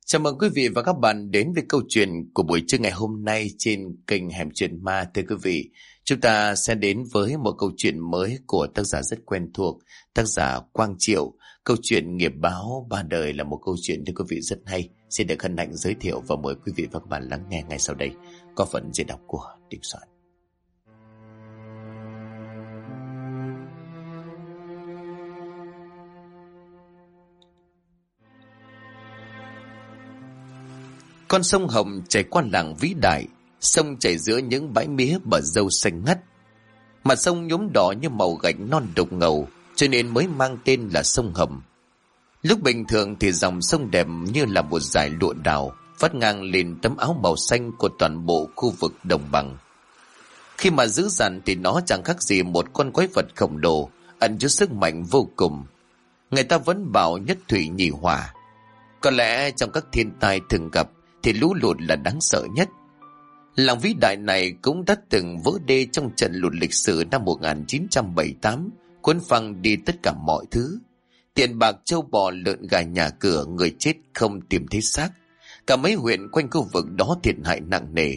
Chào mừng quý vị và các bạn đến với câu chuyện của buổi trưa ngày hôm nay trên kênh Hẻm Chuyện Ma. Thưa quý vị, chúng ta sẽ đến với một câu chuyện mới của tác giả rất quen thuộc, tác giả Quang Triệu. Câu chuyện Nghiệp báo ba đời là một câu chuyện thưa quý vị rất hay. Xin được hân hạnh giới thiệu và mời quý vị và các bạn lắng nghe ngay sau đây có phần diễn đọc của Đình Soạn. Con sông Hồng chảy qua làng Vĩ Đại, sông chảy giữa những bãi mía bờ dâu xanh ngắt. Mặt sông nhuốm đỏ như màu gạch non đục ngầu, cho nên mới mang tên là sông Hồng. Lúc bình thường thì dòng sông đẹp như là một dải lụa đào vắt ngang lên tấm áo màu xanh của toàn bộ khu vực đồng bằng. Khi mà dữ dằn thì nó chẳng khác gì một con quái vật khổng lồ, ẩn chứa sức mạnh vô cùng. Người ta vẫn bảo nhất thủy nhì hỏa. Có lẽ trong các thiên tai thường gặp thì lũ lụt là đáng sợ nhất. Làng Vĩ Đại này cũng đã từng vỡ đê trong trận lụt lịch sử năm 1978, cuốn phăng đi tất cả mọi thứ. Tiền bạc, trâu bò, lợn gà, nhà cửa, người chết không tìm thấy xác. Cả mấy huyện quanh khu vực đó thiệt hại nặng nề.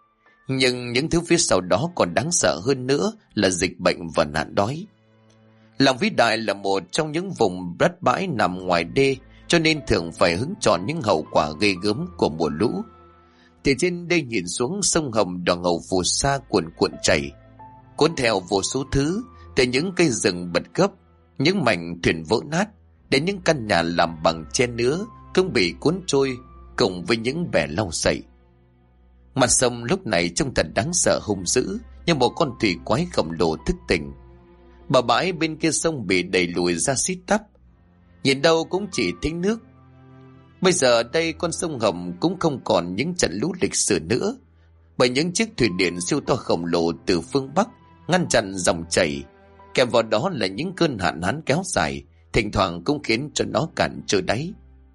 Nhưng những thứ phía sau đó còn đáng sợ hơn nữa là dịch bệnh và nạn đói. Làng Vĩ Đại là một trong những vùng đất bãi nằm ngoài đê, cho nên thường phải hứng tròn những hậu quả ghê gớm của mùa lũ. Từ trên đây nhìn xuống, sông Hồng đỏ ngầu phù sa cuồn cuộn chảy, cuốn theo vô số thứ, từ những cây rừng bật gốc, những mảnh thuyền vỡ nát, đến những căn nhà làm bằng tre nứa cũng bị cuốn trôi cùng với những bè lau sậy. Mặt sông lúc này trông thật đáng sợ hung dữ, như một con thủy quái khổng lồ thức tỉnh. Bờ bãi bên kia sông bị đẩy lùi ra xít tắp, nhìn đâu cũng chỉ thấy nước. Bây giờ đây con sông Hồng cũng không còn những trận lũ lịch sử nữa, bởi những chiếc thuyền điện siêu to khổng lồ từ phương Bắc ngăn chặn dòng chảy, kèm vào đó là những cơn hạn hán kéo dài, thỉnh thoảng cũng khiến cho nó cạn trơ đáy.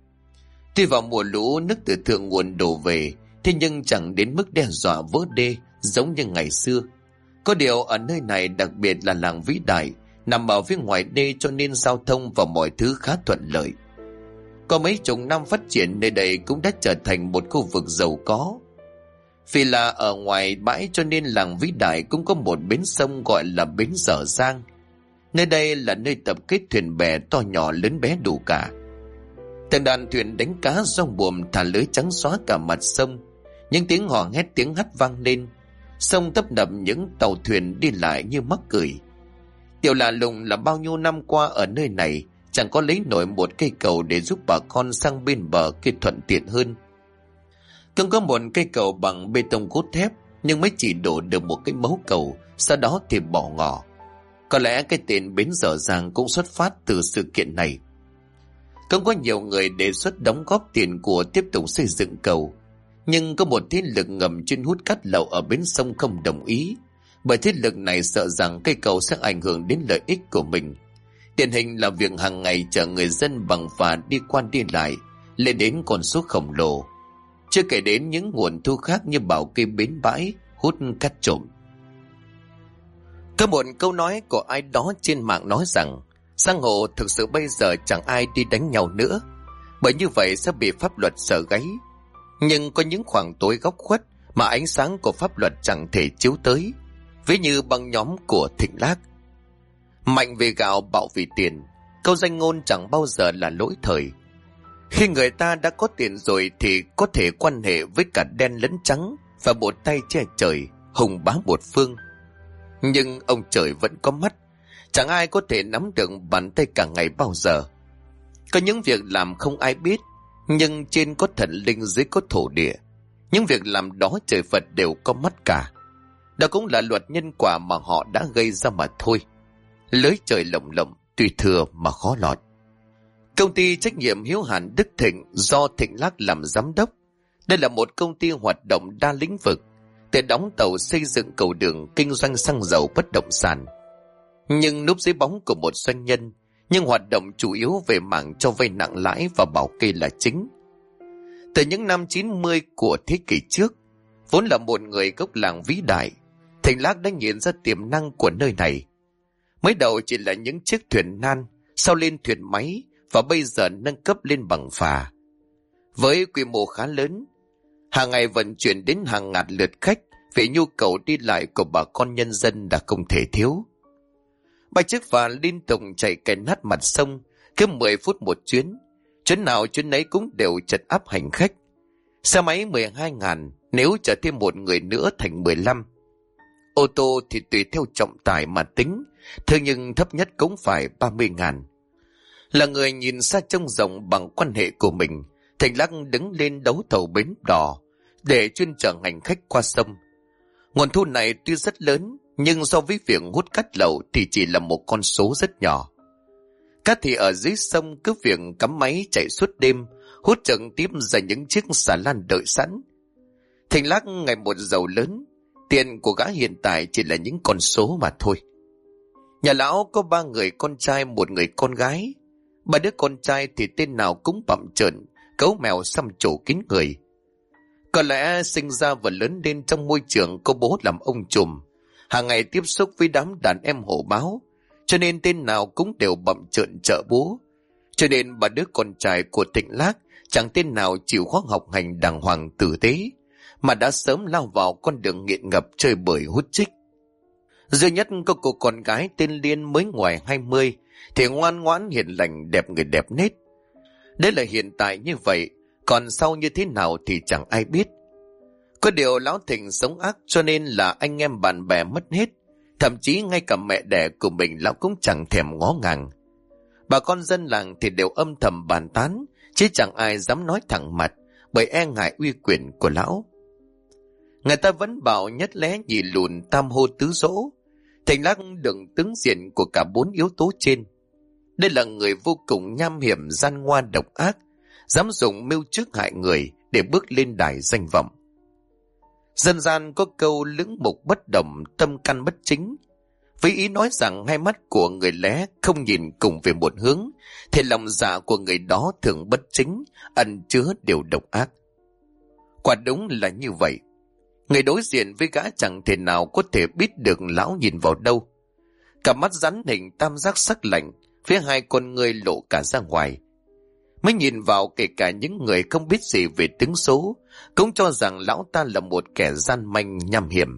Tuy vào mùa lũ nước từ thượng nguồn đổ về, thế nhưng chẳng đến mức đe dọa vỡ đê giống như ngày xưa. Có điều ở nơi này, đặc biệt là làng Vĩ Đại, nằm ở phía ngoài đê, cho nên giao thông và mọi thứ khá thuận lợi. Có mấy chục năm phát triển, nơi đây cũng đã trở thành một khu vực giàu có. Vì là ở ngoài bãi cho nên làng Vĩ Đại cũng có một bến sông gọi là bến Dở Giang. Nơi đây là nơi tập kết thuyền bè to nhỏ lớn bé đủ cả. Từng đàn thuyền đánh cá rong buồm thả lưới trắng xóa cả mặt sông. Những tiếng hò hét tiếng hắt vang lên. Sông tấp nập những tàu thuyền đi lại như mắc cười. Điều lạ lùng là bao nhiêu năm qua ở nơi này chẳng có lấy nổi một cây cầu để giúp bà con sang bên bờ kia thuận tiện hơn. Cũng có một cây cầu bằng bê tông cốt thép, nhưng mới chỉ đổ được một cái mấu cầu, sau đó thì bỏ ngỏ. Có lẽ cái tên bến Dở Giang cũng xuất phát từ sự kiện này. Cũng có nhiều người đề xuất đóng góp tiền của tiếp tục xây dựng cầu, nhưng có một thế lực ngầm chuyên hút cát lậu ở bến sông không đồng ý, bởi thế lực này sợ rằng cây cầu sẽ ảnh hưởng đến lợi ích của mình. Điển hình là việc hàng ngày chở người dân bằng phà đi qua đi lại lên đến con số khổng lồ, chưa kể đến những nguồn thu khác như bảo kê bến bãi, hút cát trộm. Có một câu nói của ai đó trên mạng nói rằng giang hồ thực sự bây giờ chẳng ai đi đánh nhau nữa, bởi như vậy sẽ bị pháp luật sợ gáy. Nhưng có những khoảng tối góc khuất mà ánh sáng của pháp luật chẳng thể chiếu tới, ví như băng nhóm của Thịnh Lác. Mạnh vì gạo, bạo vì tiền, câu danh ngôn chẳng bao giờ là lỗi thời. Khi người ta đã có tiền rồi thì có thể quan hệ với cả đen lẫn trắng và một tay che trời, hùng bá một phương. Nhưng ông trời vẫn có mắt, chẳng ai có thể nắm được bàn tay cả ngày bao giờ. Có những việc làm không ai biết, nhưng trên có thần linh, dưới có thổ địa. Những việc làm đó trời Phật đều có mắt cả. Đó cũng là luật nhân quả mà họ đã gây ra mà thôi. Lưới trời lồng lộng, tùy thừa mà khó lọt. Công ty trách nhiệm hữu hạn Đức Thịnh do Thịnh Lác làm giám đốc. Đây là một công ty hoạt động đa lĩnh vực, từ đóng tàu, xây dựng cầu đường, kinh doanh xăng dầu, bất động sản. Nhưng núp dưới bóng của một doanh nhân, nhưng hoạt động chủ yếu về mảng cho vay nặng lãi và bảo kê là chính. Từ những năm 90 của thế kỷ trước, vốn là một người gốc làng Vĩ Đại, Thịnh Lác đã nhìn ra tiềm năng của nơi này. Mới đầu chỉ là những chiếc thuyền nan, sau lên thuyền máy và bây giờ nâng cấp lên bằng phà. Với quy mô khá lớn, hàng ngày vận chuyển đến hàng ngàn lượt khách, vì nhu cầu đi lại của bà con nhân dân đã không thể thiếu. Ba chiếc phà liên tục chạy kè nát mặt sông, cứ 10 phút một chuyến. Chuyến nào chuyến ấy cũng đều chật ắp hành khách. Xe máy 12.000, nếu chở thêm một người nữa thành 15. Ô tô thì tùy theo trọng tải mà tính, thế nhưng thấp nhất cũng phải 30.000. Là người nhìn xa trông rộng bằng quan hệ của mình, Thành Lắc đứng lên đấu thầu bến đò để chuyên chở hành khách qua sông. Nguồn thu này tuy rất lớn, nhưng so với việc hút cát lậu thì chỉ là một con số rất nhỏ. Cát thì ở dưới sông cứ việc cắm máy chạy suốt đêm, hút trực tiếp ra những chiếc xà lan đợi sẵn. Thành Lắc ngày một giàu lớn, tiền của gã hiện tại chỉ là những con số mà thôi. Nhà lão có 3 người con trai, 1 người con gái. 3 đứa con trai thì tên nào cũng bặm trợn, cấu mèo xăm trổ kín người. Có lẽ sinh ra và lớn lên trong môi trường có bố làm ông trùm, hàng ngày tiếp xúc với đám đàn em hổ báo, cho nên tên nào cũng đều bặm trợn trợ bố. Cho nên 3 đứa con trai của Thịnh Lác chẳng tên nào chịu khó học hành đàng hoàng tử tế, mà đã sớm lao vào con đường nghiện ngập chơi bời hút chích. Duy nhất có cô con gái tên Liên mới ngoài 20 thì ngoan ngoãn hiền lành, đẹp người đẹp nết. Đấy là hiện tại như vậy, còn sau như thế nào thì chẳng ai biết. Có điều lão Thịnh sống ác cho nên là anh em bạn bè mất hết, thậm chí ngay cả mẹ đẻ của mình lão cũng chẳng thèm ngó ngàng. Bà con dân làng thì đều âm thầm bàn tán, chứ chẳng ai dám nói thẳng mặt, bởi e ngại uy quyền của lão. Người ta vẫn bảo nhất lé nhì lùn tam hô tứ dỗ. Thành Lắc đừng tướng diện của cả 4 yếu tố trên. Đây là người vô cùng nham hiểm, gian ngoa độc ác, dám dùng mưu trước hại người để bước lên đài danh vọng. Dân gian có câu lưỡng mục bất đồng, tâm căn bất chính. Với ý nói rằng hai mắt của người lé không nhìn cùng về một hướng, thì lòng dạ của người đó thường bất chính, ẩn chứa điều độc ác. Quả đúng là như vậy. Người đối diện với gã chẳng thể nào có thể biết được lão nhìn vào đâu. Cả mắt rắn hình tam giác sắc lạnh, phía 2 con người lộ cả ra ngoài. Mới nhìn vào, kể cả những người không biết gì về tướng số cũng cho rằng lão ta là một kẻ gian manh nham hiểm.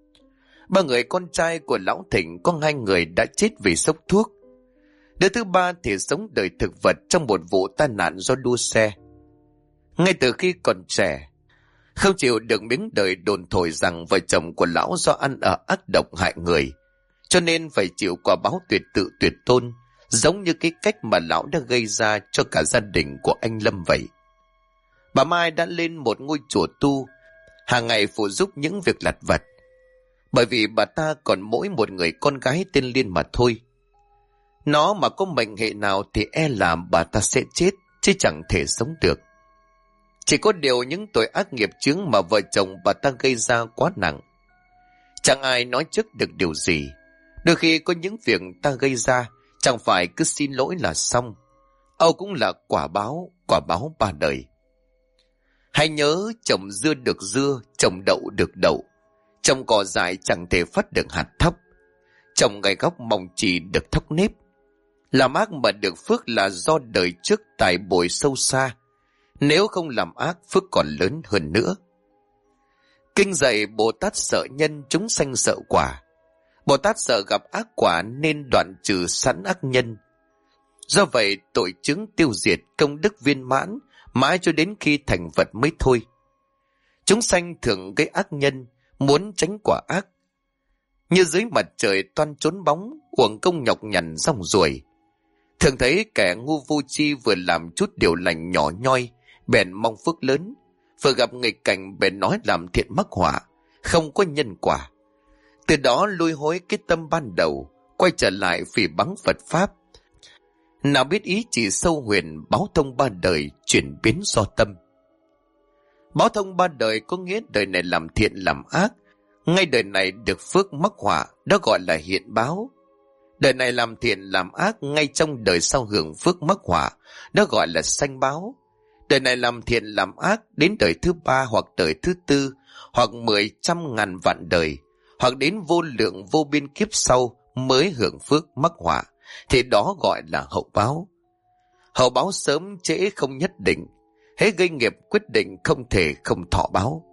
3 người con trai của lão Thịnh có 2 người đã chết vì sốc thuốc. Đứa thứ 3 thì sống đời thực vật trong một vụ tai nạn do đua xe. Ngay từ khi còn trẻ, không chịu được miếng đời đồn thổi rằng vợ chồng của lão do ăn ở ác độc hại người, cho nên phải chịu quả báo tuyệt tự tuyệt tôn, giống như cái cách mà lão đã gây ra cho cả gia đình của anh Lâm vậy. Bà Mai đã lên một ngôi chùa tu, hàng ngày phụ giúp những việc lặt vặt, bởi vì bà ta còn mỗi một người con gái tên Liên mà thôi. Nó mà có mệnh hệ nào thì e là bà ta sẽ chết, chứ chẳng thể sống được. Chỉ có điều những tội ác nghiệp chướng mà vợ chồng bà ta gây ra quá nặng, chẳng ai nói trước được điều gì. Đôi khi có những việc ta gây ra chẳng phải cứ xin lỗi là xong, âu cũng là quả báo 3 đời. Hãy nhớ, trồng dưa được dưa, trồng đậu được đậu, trồng cỏ dại chẳng thể phát được hạt thóc, trồng gai góc mong chỉ được thóc nếp. Làm ác mà được phước là do đời trước tài bồi sâu xa, nếu không làm ác phước còn lớn hơn nữa. Kinh dạy Bồ Tát sợ nhân, chúng sanh sợ quả. Bồ Tát sợ gặp ác quả nên đoạn trừ sẵn ác nhân. Do vậy tội chứng tiêu diệt, công đức viên mãn, mãi cho đến khi thành Phật mới thôi. Chúng sanh thường gây ác nhân, muốn tránh quả ác. Như dưới mặt trời toan trốn bóng, uổng công nhọc nhằn rong ruổi. Thường thấy kẻ ngu vô tri vừa làm chút điều lành nhỏ nhoi, bèn mong phước lớn, vừa gặp nghịch cảnh bèn nói làm thiện mắc họa, không có nhân quả. Từ đó lui hối cái tâm ban đầu, quay trở lại phỉ báng Phật Pháp. Nào biết ý chỉ sâu huyền, báo thông 3 đời, chuyển biến do tâm. Báo thông 3 đời có nghĩa đời này làm thiện làm ác, ngay đời này được phước mắc họa, đó gọi là hiện báo. Đời này làm thiện làm ác, ngay trong đời sau hưởng phước mắc họa, đó gọi là sanh báo. Đời này làm thiện làm ác, đến đời thứ 3 hoặc đời thứ 4, hoặc 10, trăm, ngàn vạn đời, hoặc đến vô lượng vô biên kiếp sau mới hưởng phước mắc họa, thì đó gọi là hậu báo. Hậu báo sớm trễ không nhất định, hễ gây nghiệp quyết định không thể không thọ báo.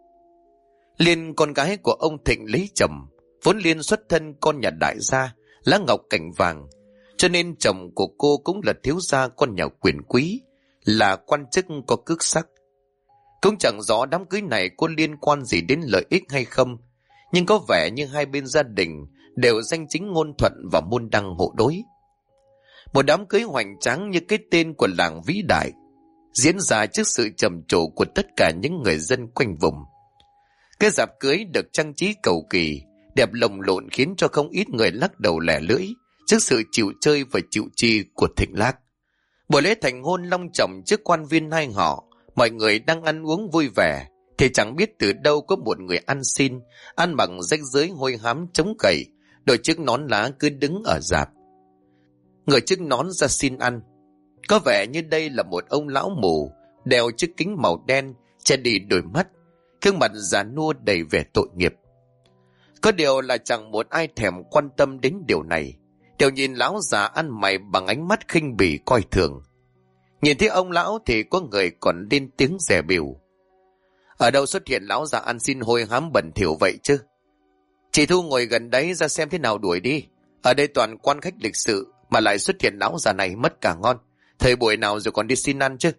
Liên con gái của ông Thịnh lấy chồng, vốn Liên xuất thân con nhà đại gia, lá ngọc cành vàng, cho nên chồng của cô cũng là thiếu gia con nhà quyền quý, là quan chức có cước sắc. Cũng chẳng rõ đám cưới này có liên quan gì đến lợi ích hay không, nhưng có vẻ như hai bên gia đình đều danh chính ngôn thuận và môn đăng hộ đối. Một đám cưới hoành tráng như cái tên của làng vĩ đại, diễn ra trước sự trầm trồ của tất cả những người dân quanh vùng. Cái rạp cưới được trang trí cầu kỳ, đẹp lồng lộn khiến cho không ít người lắc đầu lẻ lưỡi trước sự chịu chơi và chịu chi của Thịnh Lác. Buổi lễ thành hôn long trọng trước quan viên hai họ, mọi người đang ăn uống vui vẻ, thì chẳng biết từ đâu có một người ăn xin, ăn bằng rách rưới hôi hám chống cậy, đội chiếc nón lá cứ đứng ở rạp. Người chiếc nón ra xin ăn. Có vẻ như đây là một ông lão mù, đeo chiếc kính màu đen, che đi đôi mắt, gương mặt già nua đầy vẻ tội nghiệp. Có điều là chẳng một ai thèm quan tâm đến điều này, đều nhìn lão già ăn mày bằng ánh mắt khinh bỉ coi thường. Nhìn thấy ông lão thì có người còn lên tiếng dè bỉu. Ở đâu xuất hiện lão già ăn xin hôi hám bẩn thỉu vậy chứ? Chị Thu ngồi gần đấy ra xem thế nào đuổi đi. Ở đây toàn quan khách lịch sự mà lại xuất hiện lão già này mất cả ngon. Thời buổi nào rồi còn đi xin ăn chứ?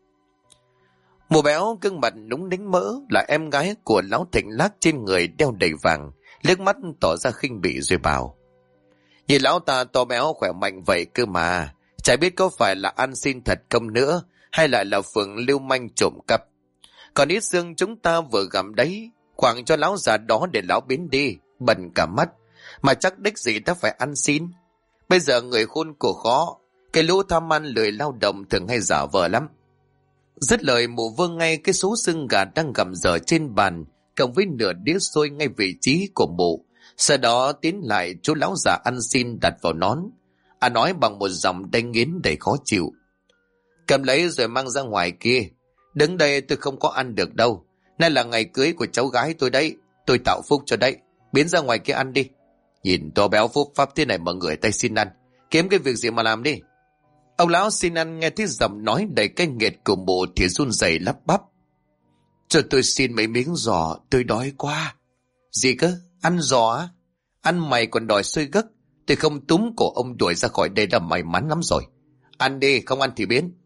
Mụ béo gương mặt núng nính mỡ là em gái của lão Thịnh Lác, trên người đeo đầy vàng, liếc mắt tỏ ra khinh bỉ rồi bảo: nhìn lão ta to béo khỏe mạnh vậy cơ mà, chả biết có phải là ăn xin thật công nữa hay lại là phường lưu manh trộm cắp. Còn ít xương chúng ta vừa gặm đấy, quẳng cho lão già đó để lão biến đi, bẩn cả mắt, mà chắc đích gì ta phải ăn xin. Bây giờ người khôn cổ khó, cái lũ tham ăn lười lao động thường hay giả vờ lắm. Dứt lời, mụ vương ngay cái số xương gà đang gặm dở trên bàn cộng với nửa đĩa xôi ngay vị trí của mụ, sau đó tiến lại chỗ lão già ăn xin đặt vào nón. Nói bằng một giọng đanh nghiến đầy khó chịu: cầm lấy rồi mang ra ngoài kia, đứng đây tôi không có ăn được đâu. Nay là ngày cưới của cháu gái tôi đấy, tôi tạo phúc cho đấy, biến ra ngoài kia ăn đi. Nhìn to béo phúc pháp thế này mà người tay xin ăn, kiếm cái việc gì mà làm đi. Ông lão xin ăn nghe thấy giọng nói đầy cay nghiệt của mụ thì run rẩy lắp bắp: cho tôi xin mấy miếng giò, tôi đói quá. Gì cơ? Ăn giò á? Ăn mày còn đòi xôi gấc, tôi không túm cổ ông đuổi ra khỏi đây là may mắn lắm rồi. Ăn đi, không ăn thì biến.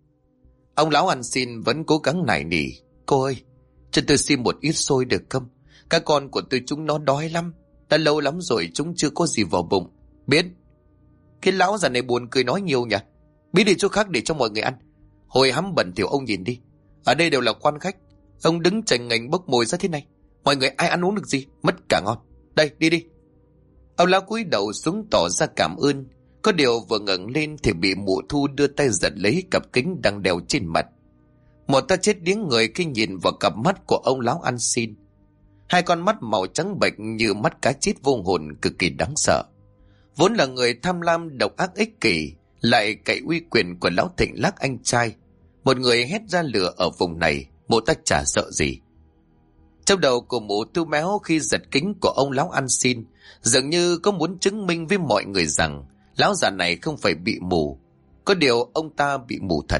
Ông lão ăn xin vẫn cố gắng nài nỉ: cô ơi, cho tôi xin một ít xôi được không? Các con của tôi chúng nó đói lắm, đã lâu lắm rồi chúng chưa có gì vào bụng. Biến. Cái lão già này buồn cười nói nhiều nhỉ. Biến đi chỗ khác để cho mọi người ăn. Hồi hắm bẩn thỉu, ông nhìn đi, ở đây đều là quan khách, ông đứng chành ngành bốc mùi ra thế này, mọi người ai ăn uống được gì, mất cả ngon. Đây, đi đi. Ông lão cúi đầu xuống tỏ ra cảm ơn. Có điều vừa ngẩng lên thì bị mụ Thu đưa tay giật lấy cặp kính đang đeo trên mặt. Một ta chết điếng người khi nhìn vào cặp mắt của ông lão ăn xin. Hai con mắt màu trắng bệch như mắt cá chết vô hồn, cực kỳ đáng sợ. Vốn là người tham lam độc ác ích kỷ, lại cậy uy quyền của lão Thịnh Lác anh trai, một người hét ra lửa ở vùng này, mụ ta chả sợ gì. Trong đầu của mụ Thu béo khi giật kính của ông lão ăn xin, dường như có muốn chứng minh với mọi người rằng lão già này không phải bị mù. Có điều ông ta bị mù thật.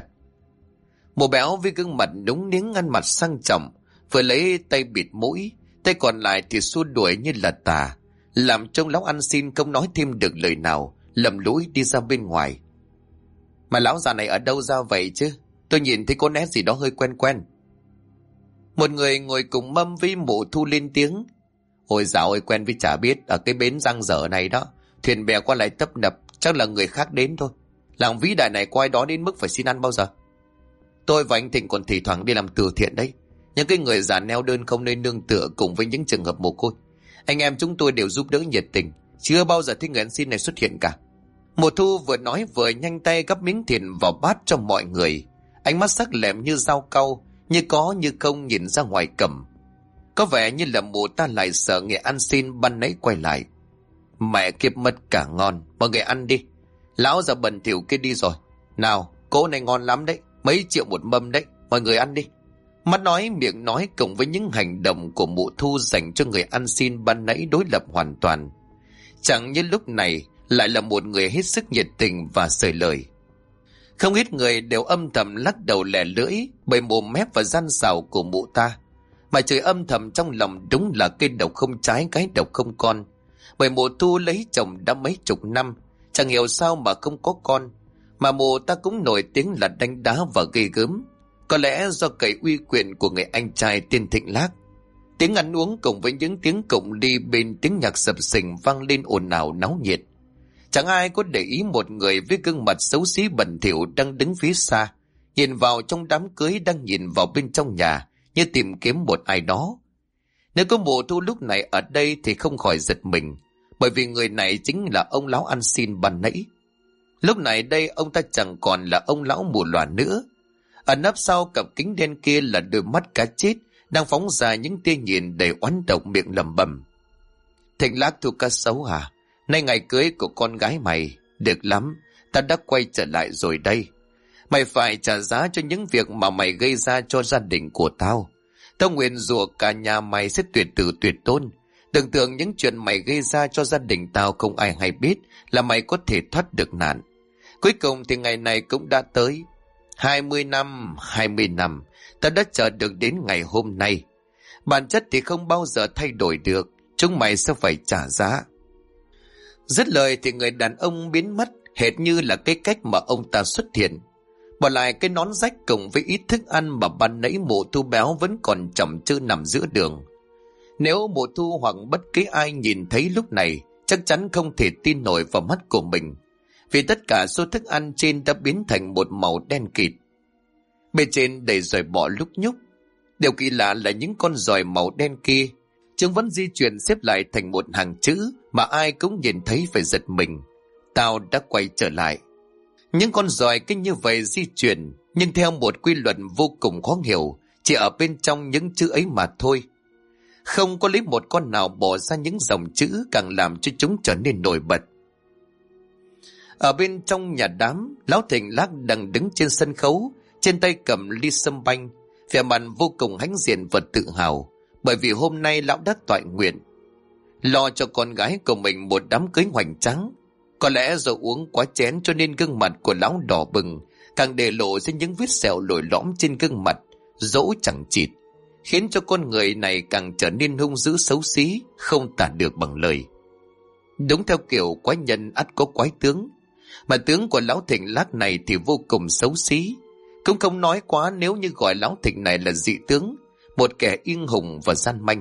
Mụ béo với gương mặt núng nính ăn mặt sang trọng, vừa lấy tay bịt mũi, tay còn lại thì xua đuổi như là tà, làm trông lão ăn xin không nói thêm được lời nào, lầm lũi đi ra bên ngoài. Mà lão già này ở đâu ra vậy chứ? Tôi nhìn thấy có nét gì đó hơi quen quen. Một người ngồi cùng mâm với mụ Thu lên tiếng: ôi dạo ơi, quen với chả biết, ở cái bến răng dở này đó, thuyền bè qua lại tấp nập, chắc là người khác đến thôi. Làng vĩ đại này có ai đó đến mức phải xin ăn bao giờ? Tôi và anh Thịnh còn thỉnh thoảng đi làm từ thiện đấy, những cái người già neo đơn không nơi nương tựa cùng với những trường hợp mồ côi, anh em chúng tôi đều giúp đỡ nhiệt tình, chưa bao giờ thấy người ăn xin này xuất hiện cả. Mụ Thu vừa nói vừa nhanh tay gắp miếng thịt vào bát cho mọi người, ánh mắt sắc lẹm như dao cau, như có như không nhìn ra ngoài cầm. Có vẻ như là mụ ta lại sợ người ăn xin ban nãy quay lại. Mẹ kiếp mất cả ngon, mọi người ăn đi. Lão già bẩn thỉu kia đi rồi. Nào, cỗ này ngon lắm đấy, mấy triệu một mâm đấy, mọi người ăn đi. Mắt nói miệng nói cùng với những hành động của mụ Thu dành cho người ăn xin ban nãy đối lập hoàn toàn. Chẳng như lúc này lại là một người hết sức nhiệt tình và sởi lời. Không ít người đều âm thầm lắc đầu lẻ lưỡi bởi mồm mép và gian xảo của mụ ta. Mà trời âm thầm trong lòng đúng là cây độc không trái cái độc không con. Bởi mụ Thu lấy chồng đã mấy chục năm, chẳng hiểu sao mà không có con. Mà mụ ta cũng nổi tiếng là đánh đá và ghê gớm. Có lẽ do cậy uy quyền của người anh trai tên Thịnh Lác. Tiếng ăn uống cùng với những tiếng cụng ly bên tiếng nhạc sập sình vang lên ồn ào náo nhiệt. Chẳng ai có để ý một người với gương mặt xấu xí bẩn thỉu đang đứng phía xa, nhìn vào trong đám cưới đang nhìn vào bên trong nhà như tìm kiếm một ai đó. Nếu có mụ Thu lúc này ở đây thì không khỏi giật mình, bởi vì người này chính là ông lão ăn xin ban nãy. Lúc này đây ông ta chẳng còn là ông lão mù lòa nữa. Ở nấp sau cặp kính đen kia là đôi mắt cá chết đang phóng ra những tia nhìn đầy oán độc, miệng lẩm bẩm: Thịnh Lác thu cá sấu hả? Nay ngày cưới của con gái mày, được lắm, ta đã quay trở lại rồi đây. Mày phải trả giá cho những việc mà mày gây ra cho gia đình của tao. Tao nguyện rủa cả nhà mày sẽ tuyệt tử tuyệt tôn. Tưởng tượng những chuyện mày gây ra cho gia đình tao không ai hay biết là mày có thể thoát được nạn. Cuối cùng thì ngày này cũng đã tới. 20 năm, ta đã chờ được đến ngày hôm nay. Bản chất thì không bao giờ thay đổi được, chúng mày sẽ phải trả giá. Dứt lời thì người đàn ông biến mất, hệt như là cái cách mà ông ta xuất hiện. Bỏ lại cái nón rách cùng với ít thức ăn mà ban nãy mụ Thu béo vẫn còn chồng chơ nằm giữa đường. Nếu mụ Thu hoặc bất cứ ai nhìn thấy lúc này, chắc chắn không thể tin nổi vào mắt của mình. Vì tất cả số thức ăn trên đã biến thành một màu đen kịt. Bên trên đầy giòi bọ lúc nhúc. Điều kỳ lạ là những con giòi màu đen kia, chúng vẫn di chuyển xếp lại thành một hàng chữ mà ai cũng nhìn thấy phải giật mình: Tao đã quay trở lại. Những con giòi cứ như vậy di chuyển, nhưng theo một quy luật vô cùng khó hiểu, chỉ ở bên trong những chữ ấy mà thôi. Không có lấy một con nào bỏ ra những dòng chữ, càng làm cho chúng trở nên nổi bật. Ở bên trong nhà đám, lão Thịnh Lác đang đứng trên sân khấu, trên tay cầm ly sâm banh, vẻ mặt vô cùng hãnh diện và tự hào, bởi vì hôm nay lão đã toại nguyện, lo cho con gái của mình một đám cưới hoành tráng. Có lẽ do uống quá chén cho nên gương mặt của lão đỏ bừng, càng để lộ ra những vết sẹo lồi lõm trên gương mặt, dỗ chẳng chịt, khiến cho con người này càng trở nên hung dữ xấu xí, không tả được bằng lời. Đúng theo kiểu quái nhân ắt có quái tướng, mà tướng của lão Thịnh Lác này thì vô cùng xấu xí. Cũng không nói quá nếu như gọi lão Thịnh này là dị tướng, một kẻ英hùng và gian manh.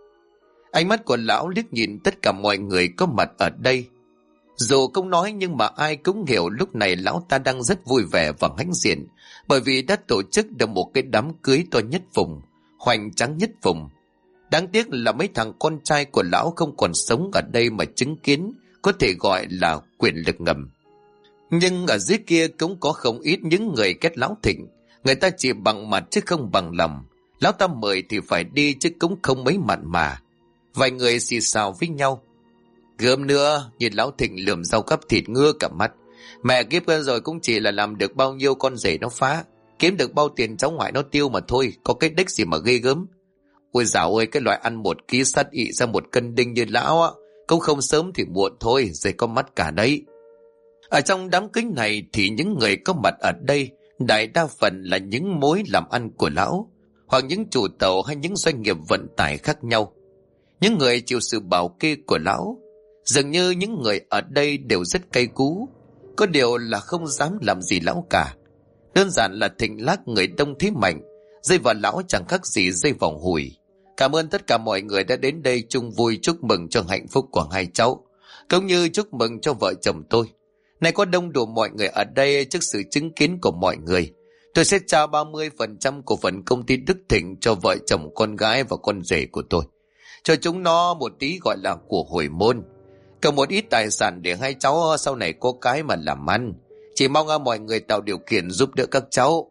Ánh mắt của lão liếc nhìn tất cả mọi người có mặt ở đây. Dù không nói nhưng mà ai cũng hiểu lúc này lão ta đang rất vui vẻ và hãnh diện, bởi vì đã tổ chức được một cái đám cưới to nhất vùng, hoành tráng nhất vùng. Đáng tiếc là mấy thằng con trai của lão không còn sống ở đây mà chứng kiến, có thể gọi là quyền lực ngầm. Nhưng ở dưới kia cũng có không ít những người ghét lão Thịnh. Người ta chỉ bằng mặt chứ không bằng lòng. Lão ta mời thì phải đi chứ cũng không mấy mặn mà. Vài người xì xào với nhau: Gớm nữa, nhìn lão Thịnh lườm rau cắp thịt ngưa cả mắt. Mẹ kiếp rồi cũng chỉ là làm được bao nhiêu con rể nó phá, kiếm được bao tiền cháu ngoại nó tiêu mà thôi, có cái đếch gì mà ghê gớm. Ôi dạo ơi, cái loại ăn 1 ký sắt ị ra 1 cân đinh như lão á, cũng không sớm thì muộn thôi, rồi có mắt cả đấy. Ở trong đám cưới này thì những người có mặt ở đây đại đa phần là những mối làm ăn của lão, hoặc những chủ tàu hay những doanh nghiệp vận tải khác nhau. Những người chịu sự bảo kê của lão. Dường như những người ở đây đều rất cay cú, có điều là không dám làm gì lão cả. Đơn giản là Thịnh Lác người đông thế mạnh, dây vào lão chẳng khác gì dây vào hùi. Cảm ơn tất cả mọi người đã đến đây chung vui chúc mừng cho hạnh phúc của hai cháu, cũng như chúc mừng cho vợ chồng tôi. Này có đông đủ mọi người ở đây, trước sự chứng kiến của mọi người, tôi sẽ trao 30% cổ phần công ty Đức Thịnh cho vợ chồng con gái và con rể của tôi, cho chúng nó một tí gọi là của hồi môn, cầm một ít tài sản để hai cháu sau này có cái mà làm ăn. Chỉ mong mọi người tạo điều kiện giúp đỡ các cháu.